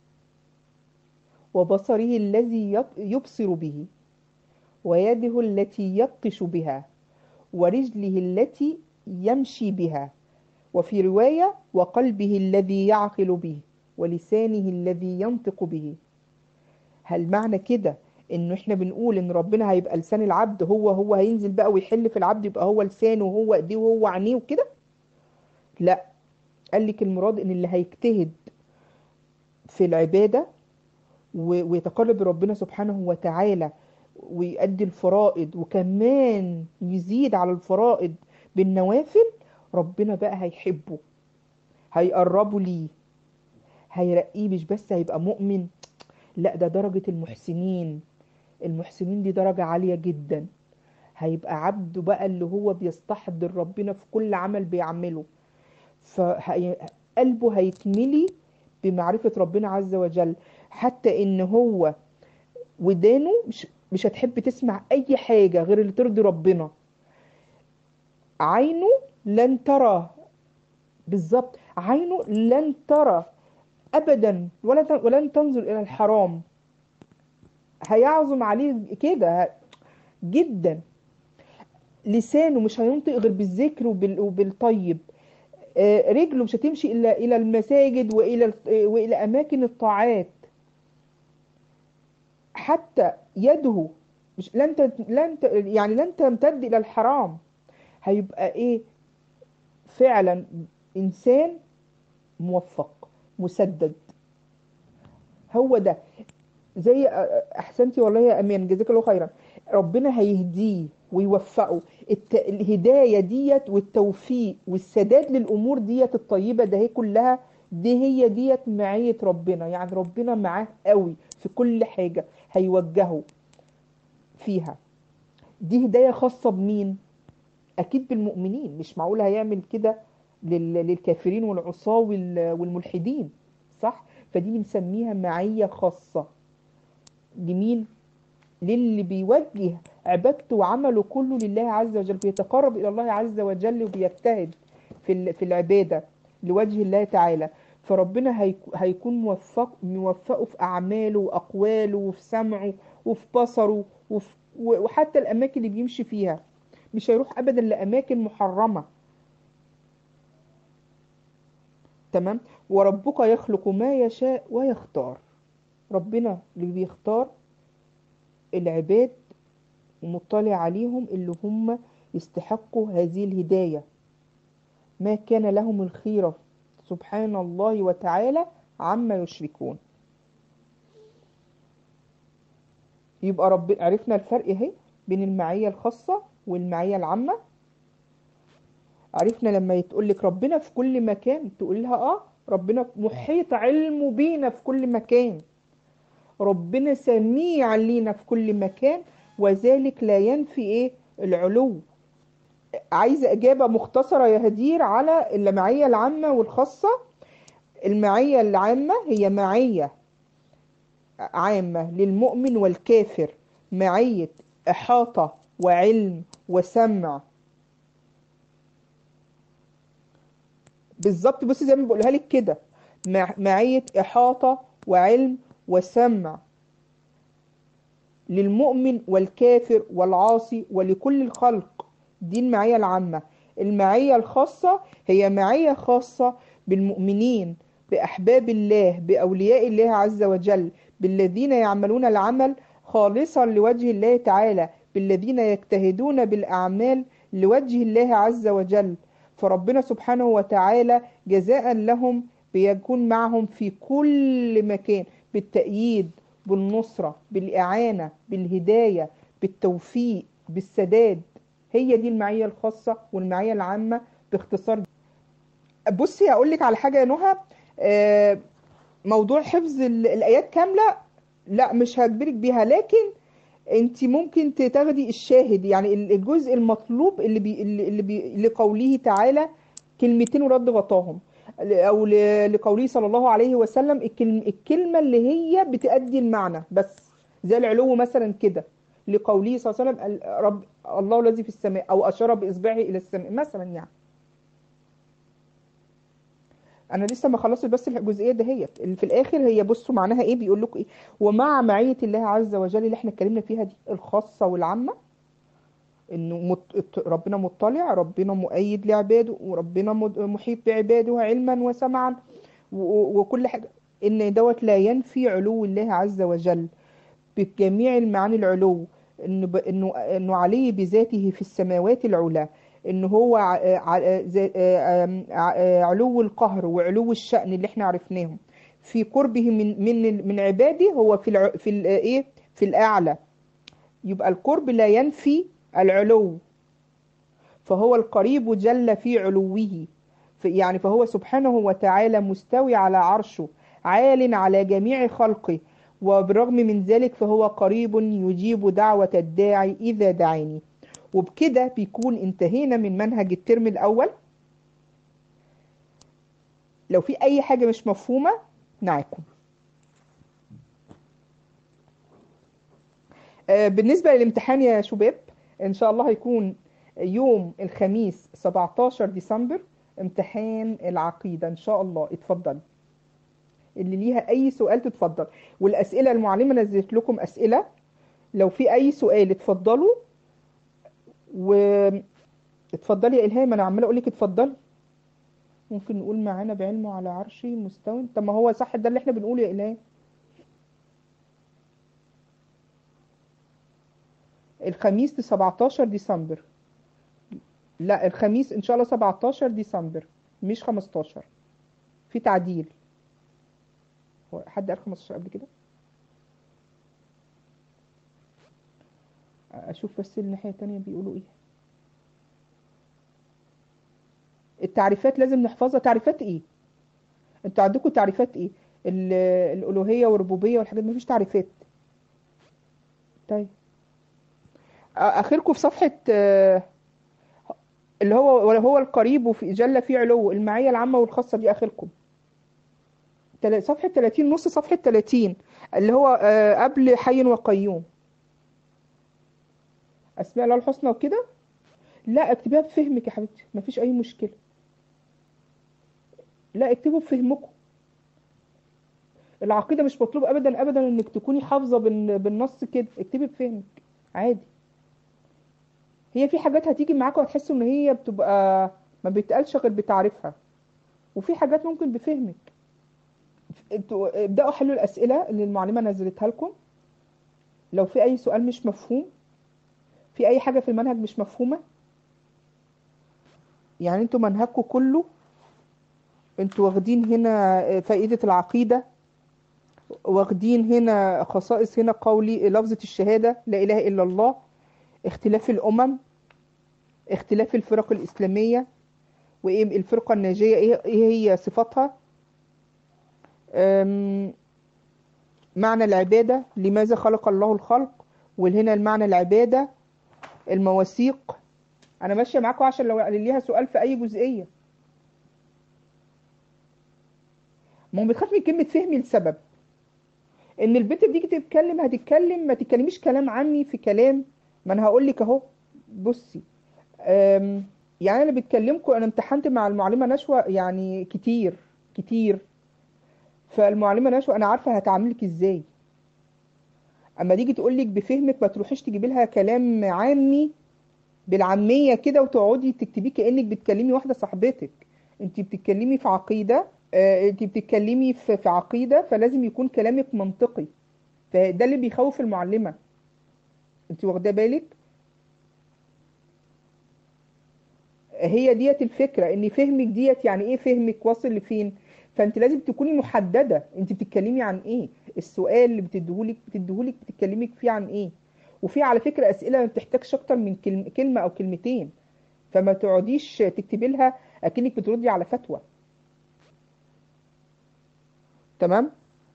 A: وبصره الذي يط- يبصر به، ويده التي يبطش بها، ورجله التي يمشي بها. وفي رواية: وقلبه الذي يعقل به، ولسانه الذي ينطق به. هل معنى كده انه احنا بنقول ان ربنا هيبقى لسان العبد، هو هو هينزل بقى ويحل في العبد يبقى هو لسانه وهو ايديه وهو عينيه وكده؟ لا، قال لك المراد ان اللي هيجتهد في العبادة و- ويتقرب لربنا سبحانه وتعالى، ويؤدي الفرائض وكمان يزيد على الفرائض بالنوافل، ربنا بقى هيحبه، هيقربه ليه، هيرقيه. مش بس هيبقى مؤمن، لا، ده درجة المحسنين. المحسنين دي درجة عالية جدا. هيبقى عبده بقى اللي هو بيستحضر ربنا في كل عمل بيعمله، فقلبه هيتملي بمعرفة ربنا عز وجل، حتى ان هو ودانه مش مش هتحب تسمع اي حاجة غير اللي ترضي ربنا. عينه لن ترى، بالظبط، عينه لن ترى ابدا ولا ولن تنظر الى الحرام. هيعظم عليه كده جدا. لسانه مش هينطق غير بالذكر وبال... وبالطيب. آه، رجله مش هتمشي الا الى المساجد والى والى اماكن الطاعات. حتى يده مش لن ت... لن ت... يعني لن تمتد الى الحرام. هيبقى ايه؟ فعلا انسان موفق مسدد. هو ده. زي احسنتي والله يا امان، جزاك الله خيرا. ربنا هيهديه ويوفقه. الت... الهدايه ديت والتوفيق والسداد للامور ديت الطيبه ده هي كلها، دي هي ديت معيه ربنا. يعني ربنا معاه قوي في كل حاجه هيوجهه فيها. دي هدايه خاصه بمين؟ اكيد بالمؤمنين. مش معقول هيعمل كده لل... للكافرين والعصاة وال... والملحدين، صح؟ فدي بنسميها معيه خاصه. جميل. للي بيوجه عبادته وعمله كله لله عز وجل، بيتقرب إلى الله عز وجل وبيجتهد في ال- في العبادة لوجه الله تعالى. فربنا هيك- هيكون موفق موفقه في أعماله وأقواله وفي سمعه وفي بصره وفي وحتى الأماكن اللي بيمشي فيها. مش هيروح أبدا لأماكن محرمة. تمام. وربك يخلق ما يشاء ويختار. ربنا اللي بيختار العباد ومطلع عليهم اللي هم يستحقوا هذه الهداية. ما كان لهم الخيرة سبحان الله وتعالى عما يشركون. يبقى رب عرفنا الفرق اهي بين المعية الخاصة والمعية العامة. عرفنا لما يتقولك ربنا في كل مكان تقول لها اه ربنا محيط علمه بينا في كل مكان. ربنا سميع لينا في كل مكان. وذلك لا ينفي ايه؟ العلو. عايزة إجابة مختصرة يا هدير على المعية العامة والخاصة. المعية العامة هي معية عامة للمؤمن والكافر، معية إحاطة وعلم وسمع. بالظبط. بصي زي ما بقولها لك كده، مع- معية إحاطة وعلم وسمع للمؤمن والكافر والعاصي ولكل الخلق. دي المعية العامة. المعية الخاصة هي معية خاصة بالمؤمنين، بأحباب الله، بأولياء الله عز وجل، بالذين يعملون العمل خالصا لوجه الله تعالى، بالذين يجتهدون بالأعمال لوجه الله عز وجل. فربنا سبحانه وتعالى جزاء لهم بيكون معهم في كل مكان، بالتأييد، بالنصرة، بالإعانة، بالهداية، بالتوفيق، بالسداد. هي دي المعية الخاصة والمعية العامة باختصار. بصي هقول لك على حاجة يا نهى. آه، موضوع حفظ ال- الآيات كاملة لا مش هجبرك بيها، لكن انت ممكن تاخدي الشاهد، يعني ال- الجزء المطلوب اللي بي اللي اللي بي لقوله تعالى كلمتين ورد غطاهم، او ل- لقوله صلى الله عليه وسلم الكلم الكلمة اللي هي بتأدي المعنى بس. زي العلو مثلا كده، لقوله صلى الله عليه وسلم ال- رب الله الذي في السماء، او اشار باصبعه الى السماء مثلا يعني. انا لسه ما خلصت بس الجزئيه دهيت اللي في الاخر. هي بصوا معناها ايه، بيقول لكم ايه؟ ومع معيه الله عز وجل اللي احنا اتكلمنا فيها دي الخاصه والعامه، انه مت... ربنا مطلع، ربنا مؤيد لعباده، وربنا مد- محيط بعباده علما وسمعا و... وكل حاجه. ان دوت لا ينفي علو الله عز وجل بجميع المعاني. العلو انه ب... انه انه عليه بذاته في السماوات العلى، ان هو ع... ع... ز- آم، ع... علو القهر وعلو الشأن اللي احنا عرفناهم في قربه من من من عباده. هو في الع... في ال... ايه في الاعلى. يبقى القرب لا ينفي العلو. فهو القريب جل في علوه. ف- يعني فهو سبحانه وتعالى مستوي على عرشه، عال على جميع خلقه. وبالرغم من ذلك فهو قريب يجيب دعوة الداعي إذا دعاني. وبكده بيكون انتهينا من منهج الترم الأول. لو في أي حاجة مش مفهومة معاكم. آه، بالنسبة للامتحان يا شباب، إن شاء الله هيكون يوم الخميس سبعتاشر ديسمبر امتحان العقيدة إن شاء الله. اتفضل اللي ليها اي سؤال تتفضل. والاسئله المعلمه نزلت لكم اسئله، لو في اي سؤال اتفضلوا. واتفضلي يا الهام، انا عماله اقول لك اتفضلي. ممكن نقول معانا بعلمه على عرشي مستوى. طب ما هو صح ده اللي احنا بنقوله يا الهام. الخميس سبعتاشر ديسمبر. لا الخميس ان شاء الله سبعتاشر ديسمبر مش خمستاشر، في تعديل. هو حد قال خمستاشر قبل كده؟ اشوف بس الناحية التانية بيقولوا ايه. التعريفات لازم نحفظها. تعريفات ايه؟ انتوا عندكم تعريفات ايه؟ ال- الالوهية والربوبية والحاجات، مفيش تعريفات. طيب اخركم في صفحة آه، اللي هو هو القريب وفي جل في علو المعية العامة والخاصة، دي اخركم تل- صفحة تلاتين، نص صفحة تلاتين، اللي هو آه، قبل حي وقيوم. اسماء الله الحسنى وكده. لا اكتبيها بفهمك يا حبيبتي، مفيش اي مشكلة. لا اكتبوا بفهمكم. العقيدة مش مطلوب ابدا ابدا انك تكوني حافظة بال- بالنص كده، اكتبي بفهمك عادي. هي في حاجات هتيجي معاك وهتحسوا ان هي بتبقى ما بيتقالش غير بتعريفها، وفي حاجات ممكن بفهمك. انتوا ابدأوا حلوا الأسئلة اللي المعلمة نزلتها لكم. لو في أي سؤال مش مفهوم، في أي حاجة في المنهج مش مفهومة، يعني انتوا منهجكم كله، انتوا واخدين هنا فائدة العقيدة، واخدين هنا خصائص، هنا قولي لفظة الشهادة لا إله إلا الله، اختلاف الأمم، اختلاف الفرق الإسلامية، وإيه الفرقة الناجية، إيه إيه هي صفاتها، أم، معنى العبادة، لماذا خلق الله الخلق، وهنا المعنى العبادة، المواثيق. أنا ماشية معاكم عشان لو ليها سؤال في أي جزئية. ما هو بتخاف من كلمة فهمي لسبب ان البنت بتيجي تتكلم هتتكلم، ما تتكلميش كلام عني في كلام. ما انا هقول لك اهو. بصي، أم، يعني انا بتكلمكم، انا امتحنت مع المعلمه نشوى يعني كتير كتير، فالمعلمه نشوى انا عارفه هتعاملك ازاي. اما تيجي تقول لك بفهمك، ما تروحيش تجيبي لها كلام عامي بالعاميه كده وتقعدي تكتبيه كانك بتكلمي واحده صاحبتك. انت بتتكلمي في عقيده، آه، انت بتتكلمي في في عقيده، فلازم يكون كلامك منطقي. فده اللي بيخوف المعلمه. انت واخده بالك؟ هي ديت الفكرة، ان فهمك ديت يعني ايه، فهمك واصل لفين. فانت لازم تكوني محددة انت بتتكلمي عن ايه، السؤال اللي بتديهولك بتديهولك بتتكلمي فيه عن ايه. وفي على فكرة اسئلة ما بتحتاجش اكتر من كلمة, كلمة او كلمتين، فما تقعديش تكتبي لها اكنك بتردي على فتوى. تمام.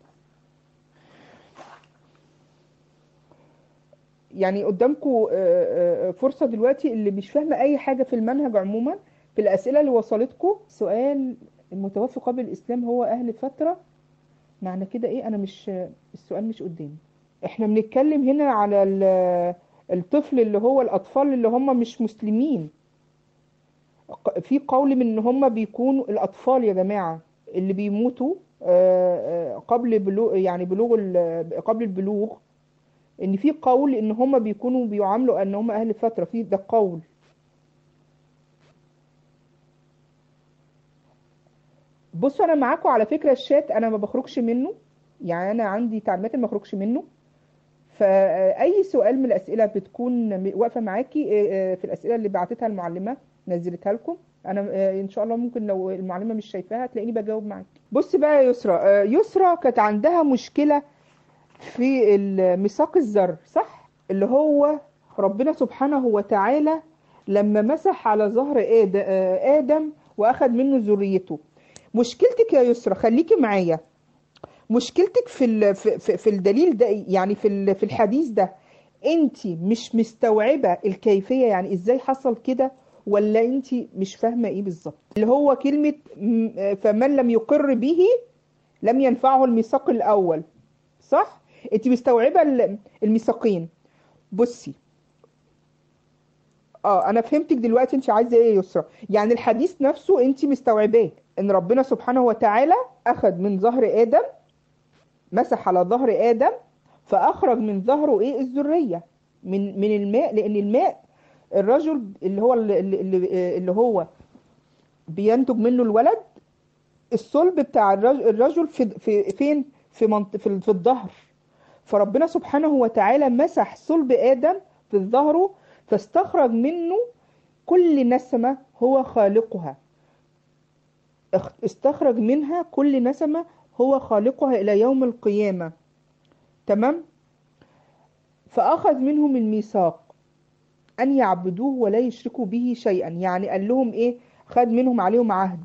A: يعني قدامكم فرصة دلوقتي، اللي مش فاهمة اي حاجة في المنهج عموما، في الاسئلة اللي وصلتكم سؤال، المتوفي قبل الاسلام هو اهل فترة، معنى كده ايه؟ انا مش، السؤال مش قدامي. احنا بنتكلم هنا على ال- الطفل اللي هو الاطفال اللي هم مش مسلمين. ق- في قول من ان هم بيكونوا الاطفال يا جماعة اللي بيموتوا آه، آه، قبل بلوغ، يعني بلوغ ال- قبل البلوغ، ان في قول ان هم بيكونوا بيعاملوا ان هم اهل فترة، في ده قول. بصوا انا معاكم على فكرة، الشات انا ما بخرجش منه، يعني انا عندي تعليمات ما بخرجش منه. فأي سؤال من الأسئلة بتكون م- واقفة معاكي، آه، آه، في الأسئلة اللي بعتتها المعلمة نزلتها لكم، أنا آه، إن شاء الله ممكن لو المعلمة مش شايفاها تلاقيني بجاوب معاكي. بص بقى يا يسرا، آه، يسرا كانت عندها مشكلة في ال- ميثاق الذر، صح؟ اللي هو ربنا سبحانه وتعالى لما مسح على ظهر آد- آه، آدم وأخذ منه ذريته. مشكلتك يا يسرا، خليكي معايا، مشكلتك في ال- في في في الدليل ده، يعني في ال- في الحديث ده، انت مش مستوعبة الكيفية، يعني ازاي حصل كده، ولا انت مش فاهمة ايه بالظبط؟ اللي هو كلمة م- فمن لم يقر به لم ينفعه الميثاق الاول، صح؟ انت مستوعبة ال- الميثاقين. بصي، اه انا فهمتك دلوقتي انت عايزة ايه يا يسرا. يعني الحديث نفسه انت مستوعباه، ان ربنا سبحانه وتعالى اخذ من ظهر ادم، مسح على ظهر آدم، فأخرج من ظهره إيه؟ الذرية، من من الماء، لأن الماء الرجل اللي هو اللي, اللي, اللي هو بينتج منه الولد، الصلب بتاع الرجل, الرجل في في فين؟ في منط في, في الظهر. فربنا سبحانه وتعالى مسح صلب آدم في ظهره، فاستخرج منه كل نسمة هو خالقها، استخرج منها كل نسمة هو خالقها إلى يوم القيامة. تمام. فأخذ منهم الميثاق أن يعبدوه ولا يشركوا به شيئا. يعني قال لهم إيه؟ خد منهم عليهم عهد.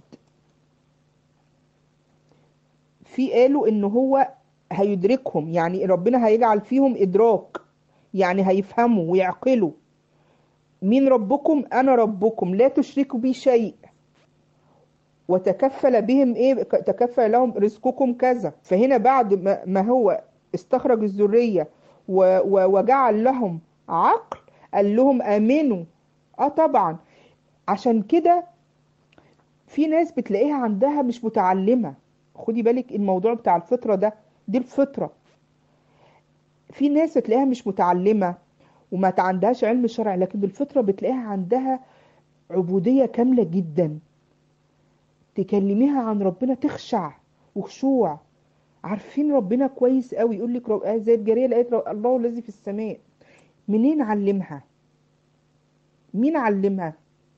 A: في قالوا إن هو هيدركهم، يعني ربنا هيجعل فيهم إدراك، يعني هيفهموا ويعقلوا مين ربكم، أنا ربكم لا تشركوا بي شيء، وتكفل بهم إيه؟ تكفل لهم رزقكم كذا. فهنا بعد ما ما هو استخرج الذرية و- و- وجعل لهم عقل، قال لهم آمنوا. اه طبعا. عشان كده في ناس بتلاقيها عندها مش متعلمة. خدي بالك الموضوع بتاع الفطرة ده، دي الفطرة. في ناس بتلاقيها مش متعلمة وما عندهاش علم شرع، لكن بالفطرة بتلاقيها عندها عبودية كاملة جدا. تكلميها عن ربنا تخشع وخشوع. عارفين ربنا كويس قوي. يقول لك رب... آه زي الجارية لقيت رب... الله الذي في السماء. منين علمها؟ مين علمها؟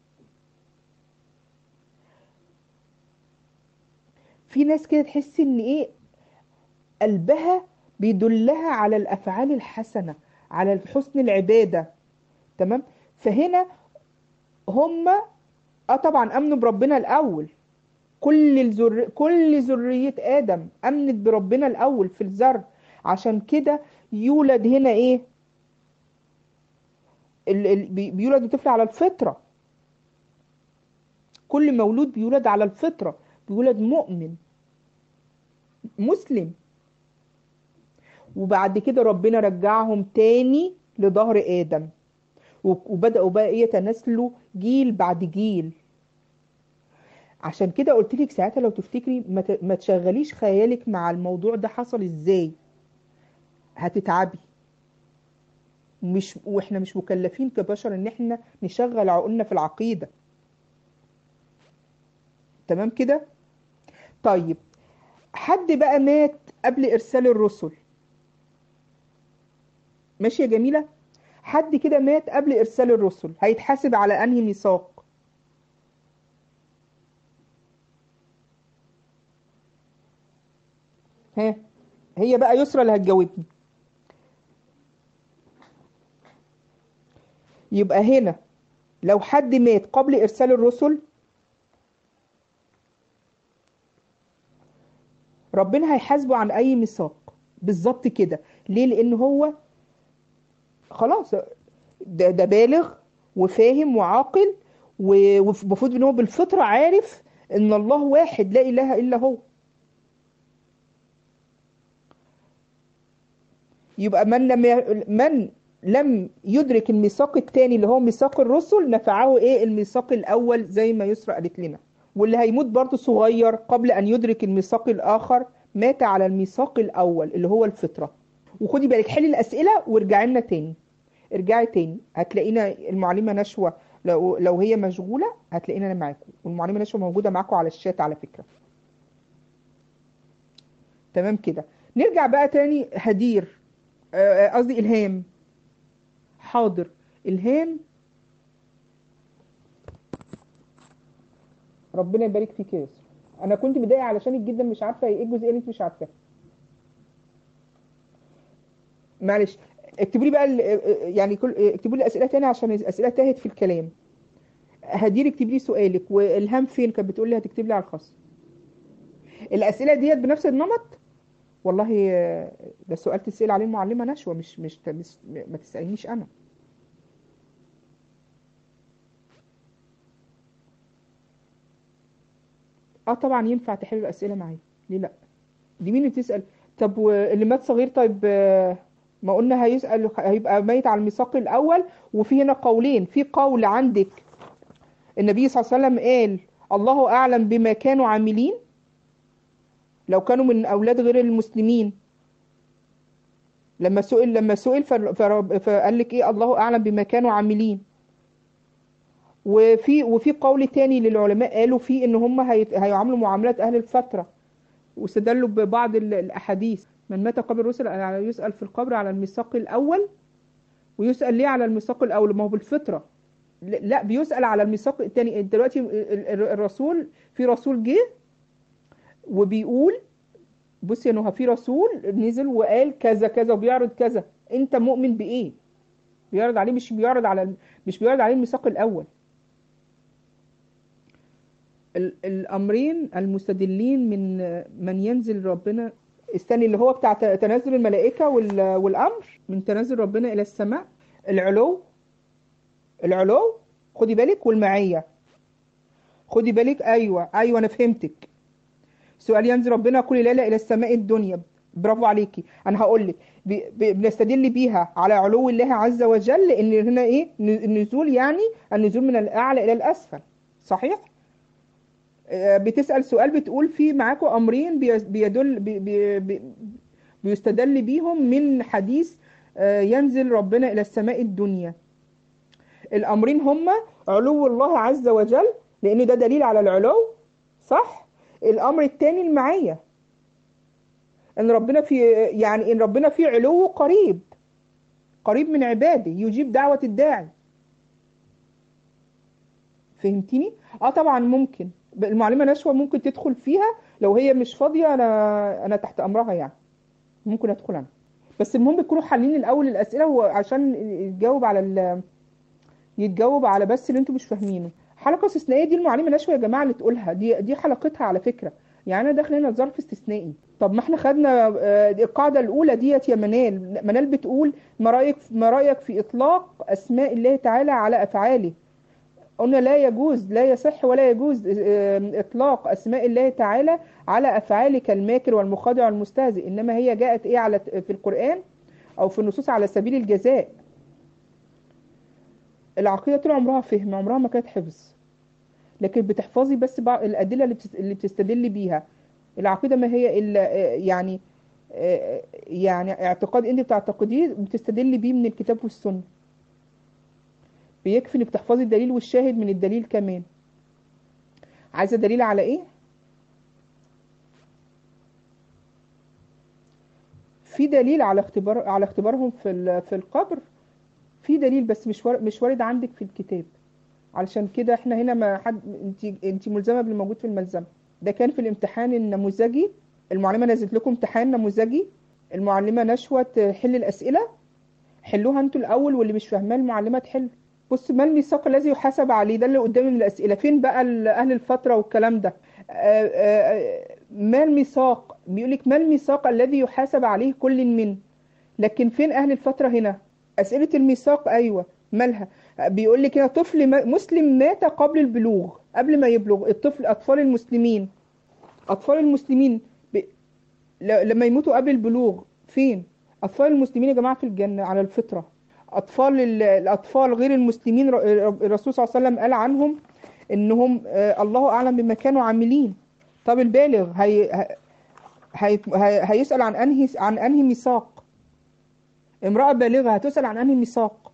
A: في ناس كده تحس ان ايه، قلبها بيدلها على الافعال الحسنة، على حسن العبادة. تمام. فهنا هم اه طبعا امنوا بربنا الاول. كل الزر... كل ذرية ادم امنت بربنا الاول في الذر. عشان كده يولد هنا ايه، ال... ال... بي- بيولد الطفل على الفطرة. كل مولود بيولد على الفطرة، بيولد مؤمن مسلم. وبعد كده ربنا رجعهم تاني لظهر آدم، وبدأوا بقى ايه، يتناسلوا جيل بعد جيل. عشان كده قلت لك ساعتها لو تفتكري ما ت- ما تشغليش خيالك مع الموضوع ده حصل ازاي، هتتعبي. مش واحنا مش مكلفين كبشر ان احنا نشغل عقولنا في العقيدة. تمام كده. طيب، حد بقى مات قبل ارسال الرسل. ماشي يا جميلة. حد كده مات قبل ارسال الرسل، هيتحاسب على انهي ميثاق؟ ها، هي بقى يسرا اللي هتجاوبني. يبقى هنا لو حد مات قبل ارسال الرسل، ربنا هيحاسبه عن اي ميثاق. بالظبط كده. ليه؟ لان هو خلاص، ده, ده بالغ وفاهم وعاقل، و- ومفروض ان هو بالفطرة عارف ان الله واحد لا اله الا هو. يبقى من لم ي... من لم يدرك الميثاق الثاني اللي هو ميثاق الرسل، نفعه ايه الميثاق الاول زي ما يسرا قالت لنا. واللي هيموت برضه صغير قبل ان يدرك الميثاق الاخر، مات على الميثاق الاول اللي هو الفطرة. وخدي بالك، حلي الاسئلة وارجعي لنا تاني. ارجعي تاني هتلاقينا المعلمة نشوى، لو لو هي مشغولة هتلاقينا انا معاكم، والمعلمة نشوى موجودة معاكم على الشات على فكرة. تمام كده. نرجع بقى تاني. هدير، آه، آه، قصدي إلهام. حاضر. إلهام، ربنا يبارك فيك يا يسر. انا كنت متضايقه علشانك جدا، مش عارفه ايه الجزئيه اللي انت مش عارفاها. معلش. اكتبوا لي بقى ال- يعني كل اكتبوا لي اسئله تاني عشان الاسئله تاهت في الكلام. هدير اكتبي لي سؤالك. والهام فين؟ كانت بتقول لي هتكتب لي على الخاص. الاسئله ديت بنفس النمط. والله آه، ده سؤال تسال عليه المعلمه نشوى، مش مش مش- ما تسالنيش انا. اه طبعا ينفع تحل الاسئله معايا، ليه لا؟ دي مين اللي بتسال؟ طب واللي مات صغير، طيب آه، ما قلنا هيسال، هيبقى ميت على الميثاق الاول. وفي هنا قولين. في قول عندك النبي صلى الله عليه وسلم قال الله اعلم بما كانوا عاملين، لو كانوا من اولاد غير المسلمين. لما سئل لما سئل فر- فر- فقال لك ايه؟ الله اعلم بما كانوا عاملين. وفي وفي قول تاني للعلماء قالوا فيه ان هم هي- هيعاملوا معاملات اهل الفتره، واستدلوا ببعض ال- الاحاديث. من مات قبل الرسل يسأل في القبر على الميثاق الاول. ويسأل ليه على الميثاق الاول؟ ما هو بالفطره. لا، بيسأل على الميثاق التاني. دلوقتي ال- ال- الرسول، في رسول جه وبيقول بصي يا نهى، في رسول نزل وقال كذا كذا وبيعرض كذا، انت مؤمن بايه؟ بيعرض عليه، مش بيعرض على مش بيعرض عليه الميثاق الاول. ال- الامرين المستدلين من من ينزل ربنا، استني، اللي هو بتاع ت- تنزل الملائكه وال- والامر من تنزل ربنا الى السماء، العلو، العلو خدي بالك، والمعيه. خدي بالك، ايوه ايوه انا فهمتك. سؤال ينزل ربنا كل ليله الى السماء الدنيا، برافو عليكي. انا هقول لك، ب- ب- بنستدل بيها على علو الله عز وجل، ان هنا ايه ن- النزول، يعني النزول من الاعلى الى الاسفل، صحيح. آه، بتسأل سؤال بتقول فيه معاكم امرين بي- بيدل بي بي بي بيستدل بيهم من حديث آه، ينزل ربنا الى السماء الدنيا. الامرين هما علو الله عز وجل، لان ده دليل على العلو، صح. الامر الثاني المعيه، ان ربنا في، يعني ان ربنا في علو قريب، قريب من عباده، يجيب دعوة الداعي. فهمتيني؟ اه طبعا ممكن، المعلمة نشوى ممكن تدخل فيها لو هي مش فاضية، انا انا تحت امرها يعني، ممكن ادخل انا. بس المهم تكونوا حالين الاول الاسئلة، وعشان يتجاوب على ال... يتجاوب على بس اللي انتوا مش فاهمينه. حلقة استثنائية دي المعلمة نشوى يا جماعة اللي تقولها، دي دي حلقتها على فكرة. يعني انا داخل هنا ظرف استثنائي. طب ما احنا خدنا آه، القاعدة الأولى ديت يا منال. منال بتقول ما رأيك ما رأيك في إطلاق أسماء الله تعالى على أفعاله؟ قلنا لا يجوز، لا يصح ولا يجوز آه، إطلاق أسماء الله تعالى على أفعاله كالماكر والمخادع والمستهزئ، إنما هي جاءت إيه على في القرآن أو في النصوص على سبيل الجزاء. العقيدة طول عمرها فهم، عمرها ما كانت حفظ، لكن بتحفظي بس بعض الأدلة اللي بتس- اللي بتستدل بيها. العقيدة ما هي إلا آه، يعني آه، يعني اعتقاد انت بتعتقديه بتستدل بيه من الكتاب والسنة. بيكفي انك تحفظي الدليل والشاهد من الدليل كمان. عايزة دليل على ايه؟ في دليل على اختبار على اختبارهم في ال- في القبر. في دليل بس مش وار- مش وارد عندك في الكتاب. علشان كده احنا هنا ما حد، انت انت ملزمة بالموجود في الملزمة. ده كان في الامتحان النموذجي. المعلمة نزلت لكم امتحان نموذجي، المعلمة نشوة تحل الأسئلة. حلوها انتوا الأول، واللي مش فاهماه المعلمة تحل. بص، ما الميثاق الذي يحاسب عليه؟ ده اللي قدامي من الأسئلة. فين بقى ال- أهل الفترة والكلام ده؟ آه، آه، ما الميثاق؟ بيقول لك ما الميثاق الذي يحاسب عليه كل من، لكن فين أهل الفترة هنا؟ أسئلة الميثاق أيوة، مالها؟ بيقول لك هنا طفل ما- مسلم مات قبل البلوغ، قبل ما يبلغ الطفل. أطفال المسلمين، أطفال المسلمين ب... ل- لما يموتوا قبل البلوغ فين؟ أطفال المسلمين يا جماعة في الجنة على الفطرة. أطفال ال- الأطفال غير المسلمين، ر- الرسول صلى الله عليه وسلم قال عنهم إنهم آه، الله أعلم بما كانوا عاملين. طب البالغ هي هي هي هيسأل عن أنهي عن أنهي ميثاق؟ امرأة بالغة هتسأل عن أنهي ميثاق؟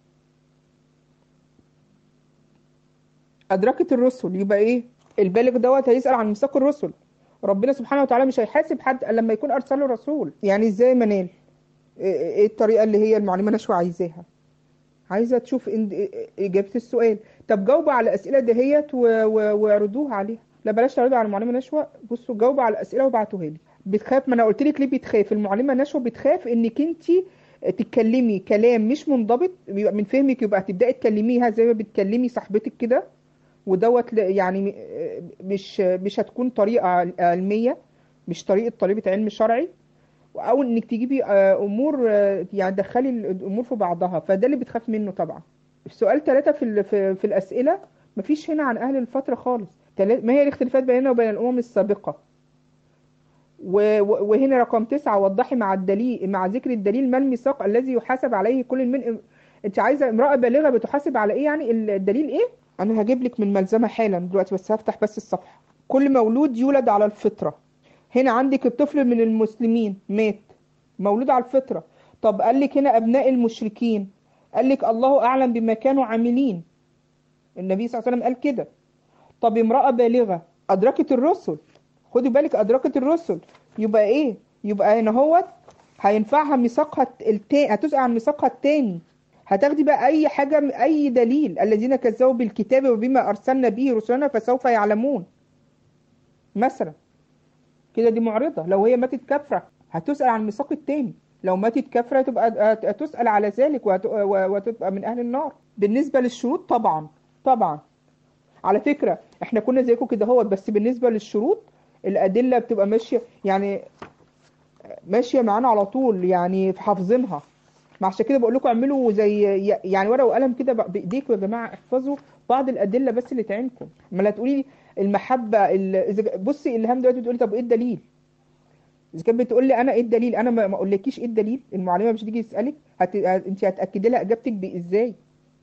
A: أدركت الرسل، يبقى إيه؟ البالغ دوت هيسأل عن ميثاق الرسل. ربنا سبحانه وتعالى مش هيحاسب حد إلا لما يكون أرسله رسول. يعني إزاي منال؟ إيه إيه الطريقة اللي هي المعلمة نشوى عايزاها؟ عايزة تشوف إن- إجابة السؤال. طب جاوبوا على الأسئلة دهيت و- و- واعرضوها عليها. لا بلاش تعرضوا على المعلمة نشوى، بصوا جاوبوا على الأسئلة وابعتوها لي. بتخاف، ما أنا قلت لك ليه بتخاف. المعلمة نشوى بتخاف إنك أنت تتكلمي كلام مش منضبط، بيبقى من فهمك يبقى تبدأي تكلميها زي ما بتكلمي صاحبتك كده، ودوت ل- يعني م- مش مش هتكون طريقة علمية، مش طريقة طالبة علم شرعي. او انك تجيبي آه، امور آه، يعني تدخلي الامور في بعضها، فده اللي بتخاف منه طبعا. السؤال ثلاثة في ال- في في الاسئله، مفيش هنا عن اهل الفتره خالص. تلا- ما هي الاختلافات بيننا وبين الامم السابقه؟ و- و- وهنا رقم تسعة، وضحي مع الدليل، مع ذكر الدليل، ما الميثاق الذي يحاسب عليه كل من. انت عايزه امراه بالغه بتحاسب على ايه؟ يعني الدليل ايه؟ انا هجيب لك من ملزمه حالا دلوقتي، بس هفتح بس الصفحه. كل مولود يولد على الفطره. هنا عندك الطفل من المسلمين مات، مولود على الفطرة. طب قال لك هنا أبناء المشركين، قال لك الله أعلم بما كانوا عاملين، النبي صلى الله عليه وسلم قال كده. طب امرأة بالغة أدركت الرسل، خدي بالك أدركت الرسل، يبقى إيه؟ يبقى هنا هو هينفعها ميثاقها التاني، هتسأل عن ميثاقها التاني. هتاخدي بقى اي حاجه، اي دليل، الذين كذبوا بالكتاب وبما ارسلنا به رسلنا فسوف يعلمون مثلا كده. دي معرضه، لو هي ماتت كافره هتسال عن الميثاق التاني، لو ماتت كافره هتبقى هت- هتسال على ذلك وهت- وهتبقى من اهل النار. بالنسبه للشروط طبعا، طبعا على فكره احنا كنا زيكم كده هو، بس بالنسبه للشروط الادله بتبقى ماشيه يعني، ماشيه معانا على طول يعني حافظينها. ما عشان كده بقول لكم اعملوا زي يعني ورقه وقلم كده بق- بايديكم يا جماعه، احفظوا بعض الادله بس اللي تعينكم. ما لا تقولي لي المحبه ال... إذا- بصي الهام دلوقتي بتقولي طب ايه الدليل؟ اذا كانت بتقول لي انا ايه الدليل، انا ما ما اقولكيش ايه الدليل، المعلمه مش تيجي تسالك هت... هت- انت هتاكدي لها اجابتك بازاي؟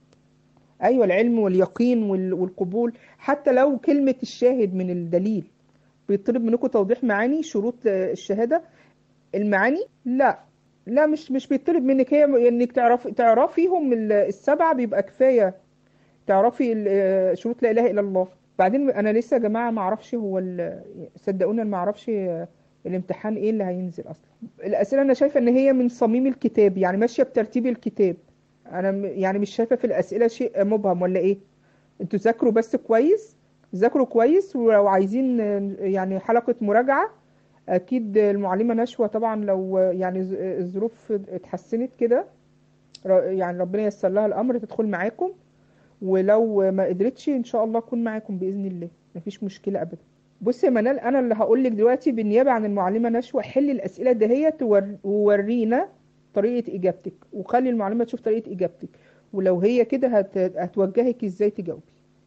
A: ايوه العلم واليقين وال... والقبول. حتى لو كلمه الشاهد من الدليل بيطلب منكم توضيح معاني شروط الشهاده، المعاني لا، لا مش مش بيطلب منك، هي انك تعرفي تعرفيهم ال- السبعه بيبقى كفايه. تعرفي ال- شروط لا اله الا الله. بعدين انا لسه يا جماعه ما اعرفش هو ال- صدقوني انا ما اعرفش الامتحان ايه اللي هينزل اصلا. الاسئله انا شايفه ان هي من صميم الكتاب، يعني ماشيه بترتيب الكتاب. انا م- يعني مش شايفه في الاسئله شيء مبهم ولا ايه. انتوا ذاكروا بس كويس، ذاكروا كويس، ولو عايزين يعني حلقه مراجعه اكيد المعلمه نشوى طبعا لو يعني ز- الظروف اتحسنت كده، ر- يعني ربنا ييسر لها الامر تدخل معاكم، ولو ما قدرتش ان شاء الله اكون معاكم باذن الله، مفيش مشكله ابدا. بصي يا منال انا اللي هقول لك دلوقتي بالنيابه عن المعلمه نشوى، حلي الاسئله دهيت وور- وورينا طريقه اجابتك، وخلي المعلمه تشوف طريقه اجابتك، ولو هي كده هت... هتوجهك ازاي تجاوبي.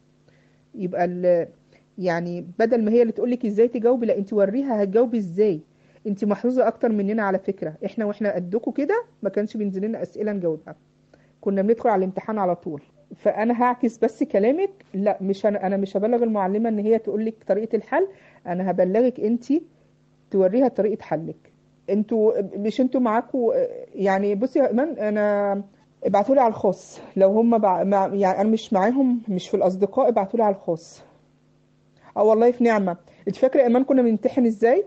A: يبقى ال... يعني بدل ما هي اللي تقولك ازاي تجاوبي، لا انت وريها هتجاوبي ازاي. انت محظوظه اكتر مننا على فكره، احنا واحنا قدكم كده ما كانش بينزل لنا اسئله نجاوبها، كنا بندخل على الامتحان على طول. فانا هعكس بس كلامك، لا مش انا انا مش هبلغ المعلمه ان هي تقول لك طريقه الحل، انا هبلغك انت توريها طريقه حلك. انتوا مش انتوا معاكوا يعني، بصي يا ايمان انا ابعتوا لي على الخاص لو هم بع... مع... يعني انا مش معاهم مش في الاصدقاء، ابعتوا لي على الخاص. اه والله في نعمه. انت فاكره يا ايمان كنا بنمتحن ازاي؟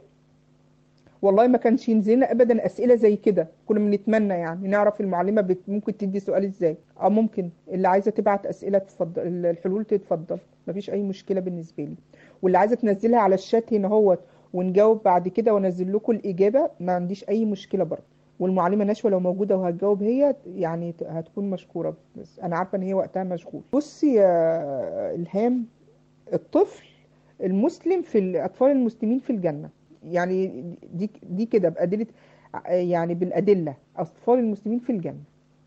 A: والله ما كانش ينزلنا ابدا اسئله زي كده، كنا بنتمنى يعني نعرف المعلمه بت... ممكن تدي سؤال ازاي. اه ممكن اللي عايزه تبعت اسئله تفضل، الحلول تتفضل، مفيش اي مشكله بالنسبه لي. واللي عايزه تنزلها على الشات هنا اهوت ونجاوب بعد كده وانزل لكم الاجابه، ما عنديش اي مشكله برضه. والمعلمه نشوى لو موجوده وهتجاوب هي يعني ت- هتكون مشكوره، بس انا عارفه ان هي وقتها مشغول. بصي يا الهام، الطفل المسلم في الأطفال المسلمين في الجنة، يعني دي دي كده بأدلة، يعني بالأدلة أطفال المسلمين في الجنة.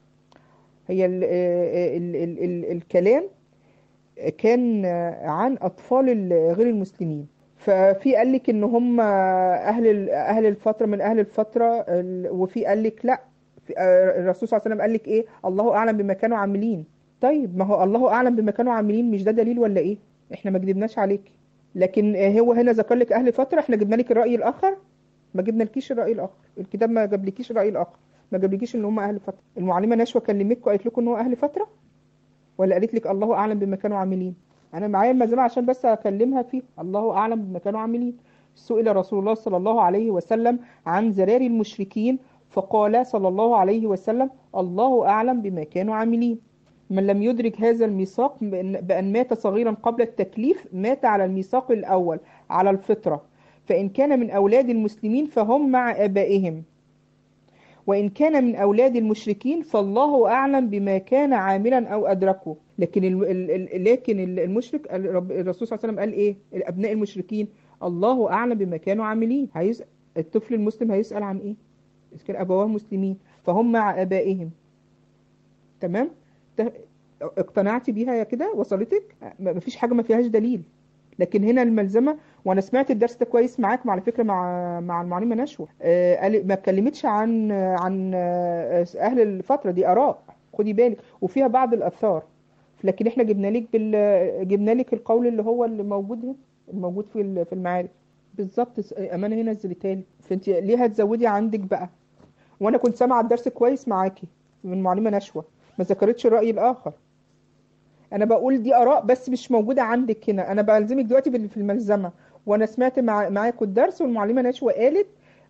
A: هي ال ال ال ال الكلام كان عن أطفال ال- غير المسلمين. ففي قال لك إن هم أهل ال- أهل الفترة من أهل الفترة، ال- وفي قال لك لا، في- الرسول صلى الله عليه وسلم قال لك إيه، الله أعلم بما كانوا عاملين. طيب ما هو الله أعلم بما كانوا عاملين مش ده دليل ولا إيه؟ إحنا ما كدبناش عليك. لكن هو هنا ذكر لك اهل فتره، احنا جبنا لك الراي الاخر، ما جبنا لكيش الراي الاخر، الكتاب ما جابلكيش الراي الاخر، ما جابلكيش ان هم اهل فتره. المعلمه نشوى كلمتكم وقالت لكم ان هو اهل فتره، ولا قالت لك الله اعلم بما كانوا عاملين؟ انا معايا المزامع عشان بس اكلمها فيه، الله اعلم بما كانوا عاملين. سئل رسول الله صلى الله عليه وسلم عن ذراري المشركين فقال صلى الله عليه وسلم الله اعلم بما كانوا عاملين. من لم يدرك هذا الميثاق بأن بأن مات صغيرا قبل التكليف مات على الميثاق الأول على الفطرة، فإن كان من أولاد المسلمين فهم مع آبائهم، وإن كان من أولاد المشركين فالله أعلم بما كان عاملا أو أدركه. لكن ال ال ال لكن ال- المشرك الرب- الرسول صلى الله عليه وسلم قال إيه؟ الأبناء المشركين الله أعلم بما كانوا عاملين. هيسأل الطفل المسلم هيسأل عن إيه؟ إذا كان أبواه مسلمين فهم مع آبائهم. تمام؟ ت- اقتنعتي بيها يا كده وصلتك؟ م- مفيش حاجة ما فيهاش دليل. لكن هنا الملزمة، وانا سمعت الدرس ده كويس معاكم على فكرة مع مع المعلمة نشوى، آه، قال- ما اتكلمتش عن عن آه، اهل الفترة دي، اراء خدي بالك وفيها بعض الاثار، لكن احنا جبنا لك بال جبنا لك القول اللي هو اللي موجود هنا، الموجود في ال- في المعارف. بالظبط، س- امانه هنا نزلتها لي، فانت ليه هتزودي عندك بقى؟ وانا كنت سامعه الدرس كويس معاكي من معلمة نشوى، ما ذكرتش الرأي الآخر. انا بقول دي اراء بس مش موجوده عندك هنا، انا بلزمك دلوقتي بال- في الملزمه. وانا سمعت مع معاكم الدرس والمعلمه نشوى قالت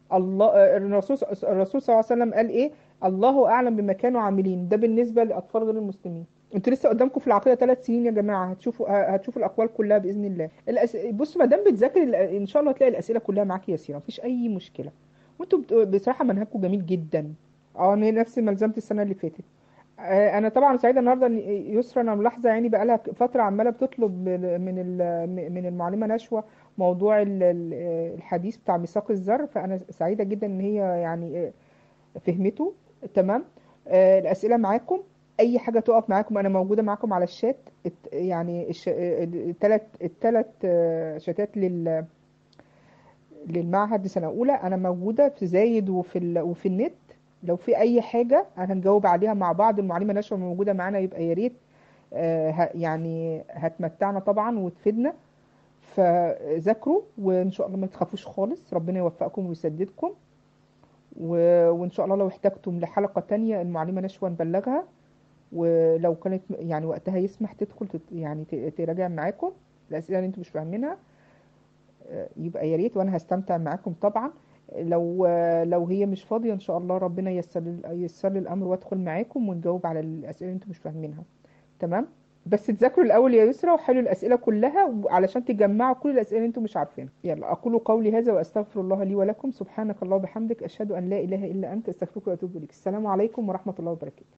A: الله آه، الرسول الرسول صلى الله عليه وسلم قال ايه؟ الله اعلم بما كانوا عاملين. ده بالنسبه لاطفال غير المسلمين. انتوا لسه قدامكم في العقيده ثلاث سنين يا جماعه، هتشوفوا ه- هتشوفوا الاقوال كلها باذن الله. الأس... بص، ما دام بتذاكر ال- ان شاء الله هتلاقي الاسئله كلها معاكي ياسيره، مفيش اي مشكله. وانتوا بت... بصراحه منهجكم جميل جدا. اه، انا نفس ما لزمت السنه اللي فاتت. آه، انا طبعا سعيده النهارده ان يسرا، انا ملاحظه يعني بقى لها فتره عماله بتطلب من من ال- من المعلمه نشوى موضوع ال- ال- الحديث بتاع ميثاق الذر، فانا سعيده جدا ان هي يعني آه، فهمته. تمام. آه، الاسئله معاكم، اي حاجه تقف معاكم انا موجوده معاكم على الشات. الت- يعني الثلاث الثلاث شتات لل للمعهد سنة أولى أنا موجودة في زايد وفي ال... وفي النت. لو في أي حاجة أنا هنجاوب عليها مع بعض. المعلمة نشوى موجودة معانا، يبقى يا ريت. آه، ه- يعني هتمتعنا طبعا وتفيدنا. فذاكروا وإن شاء الله ما تخافوش خالص، ربنا يوفقكم ويسددكم. و... وإن شاء الله لو احتجتم لحلقة تانية المعلمة نشوى نبلغها. ولو كانت يعني وقتها يسمح تدخل تت... يعني ت- تراجع معاكم الأسئلة اللي انتم مش فاهمينها. يبقى يا ريت، وانا هستمتع معاكم طبعا. لو لو هي مش فاضية ان شاء الله ربنا ييسر لي ييسر لي الامر وادخل معاكم ونجاوب على الاسئلة اللي انتم مش فاهمينها. تمام. بس تذاكروا الاول يا يسرا وحلوا الاسئلة كلها علشان تجمعوا كل الاسئلة اللي انتم مش عارفينها. يلا، اقول قولي هذا واستغفر الله لي ولكم. سبحانك الله وبحمدك، اشهد ان لا اله الا انت، استغفرك واتوب اليك. السلام عليكم ورحمة الله وبركاته.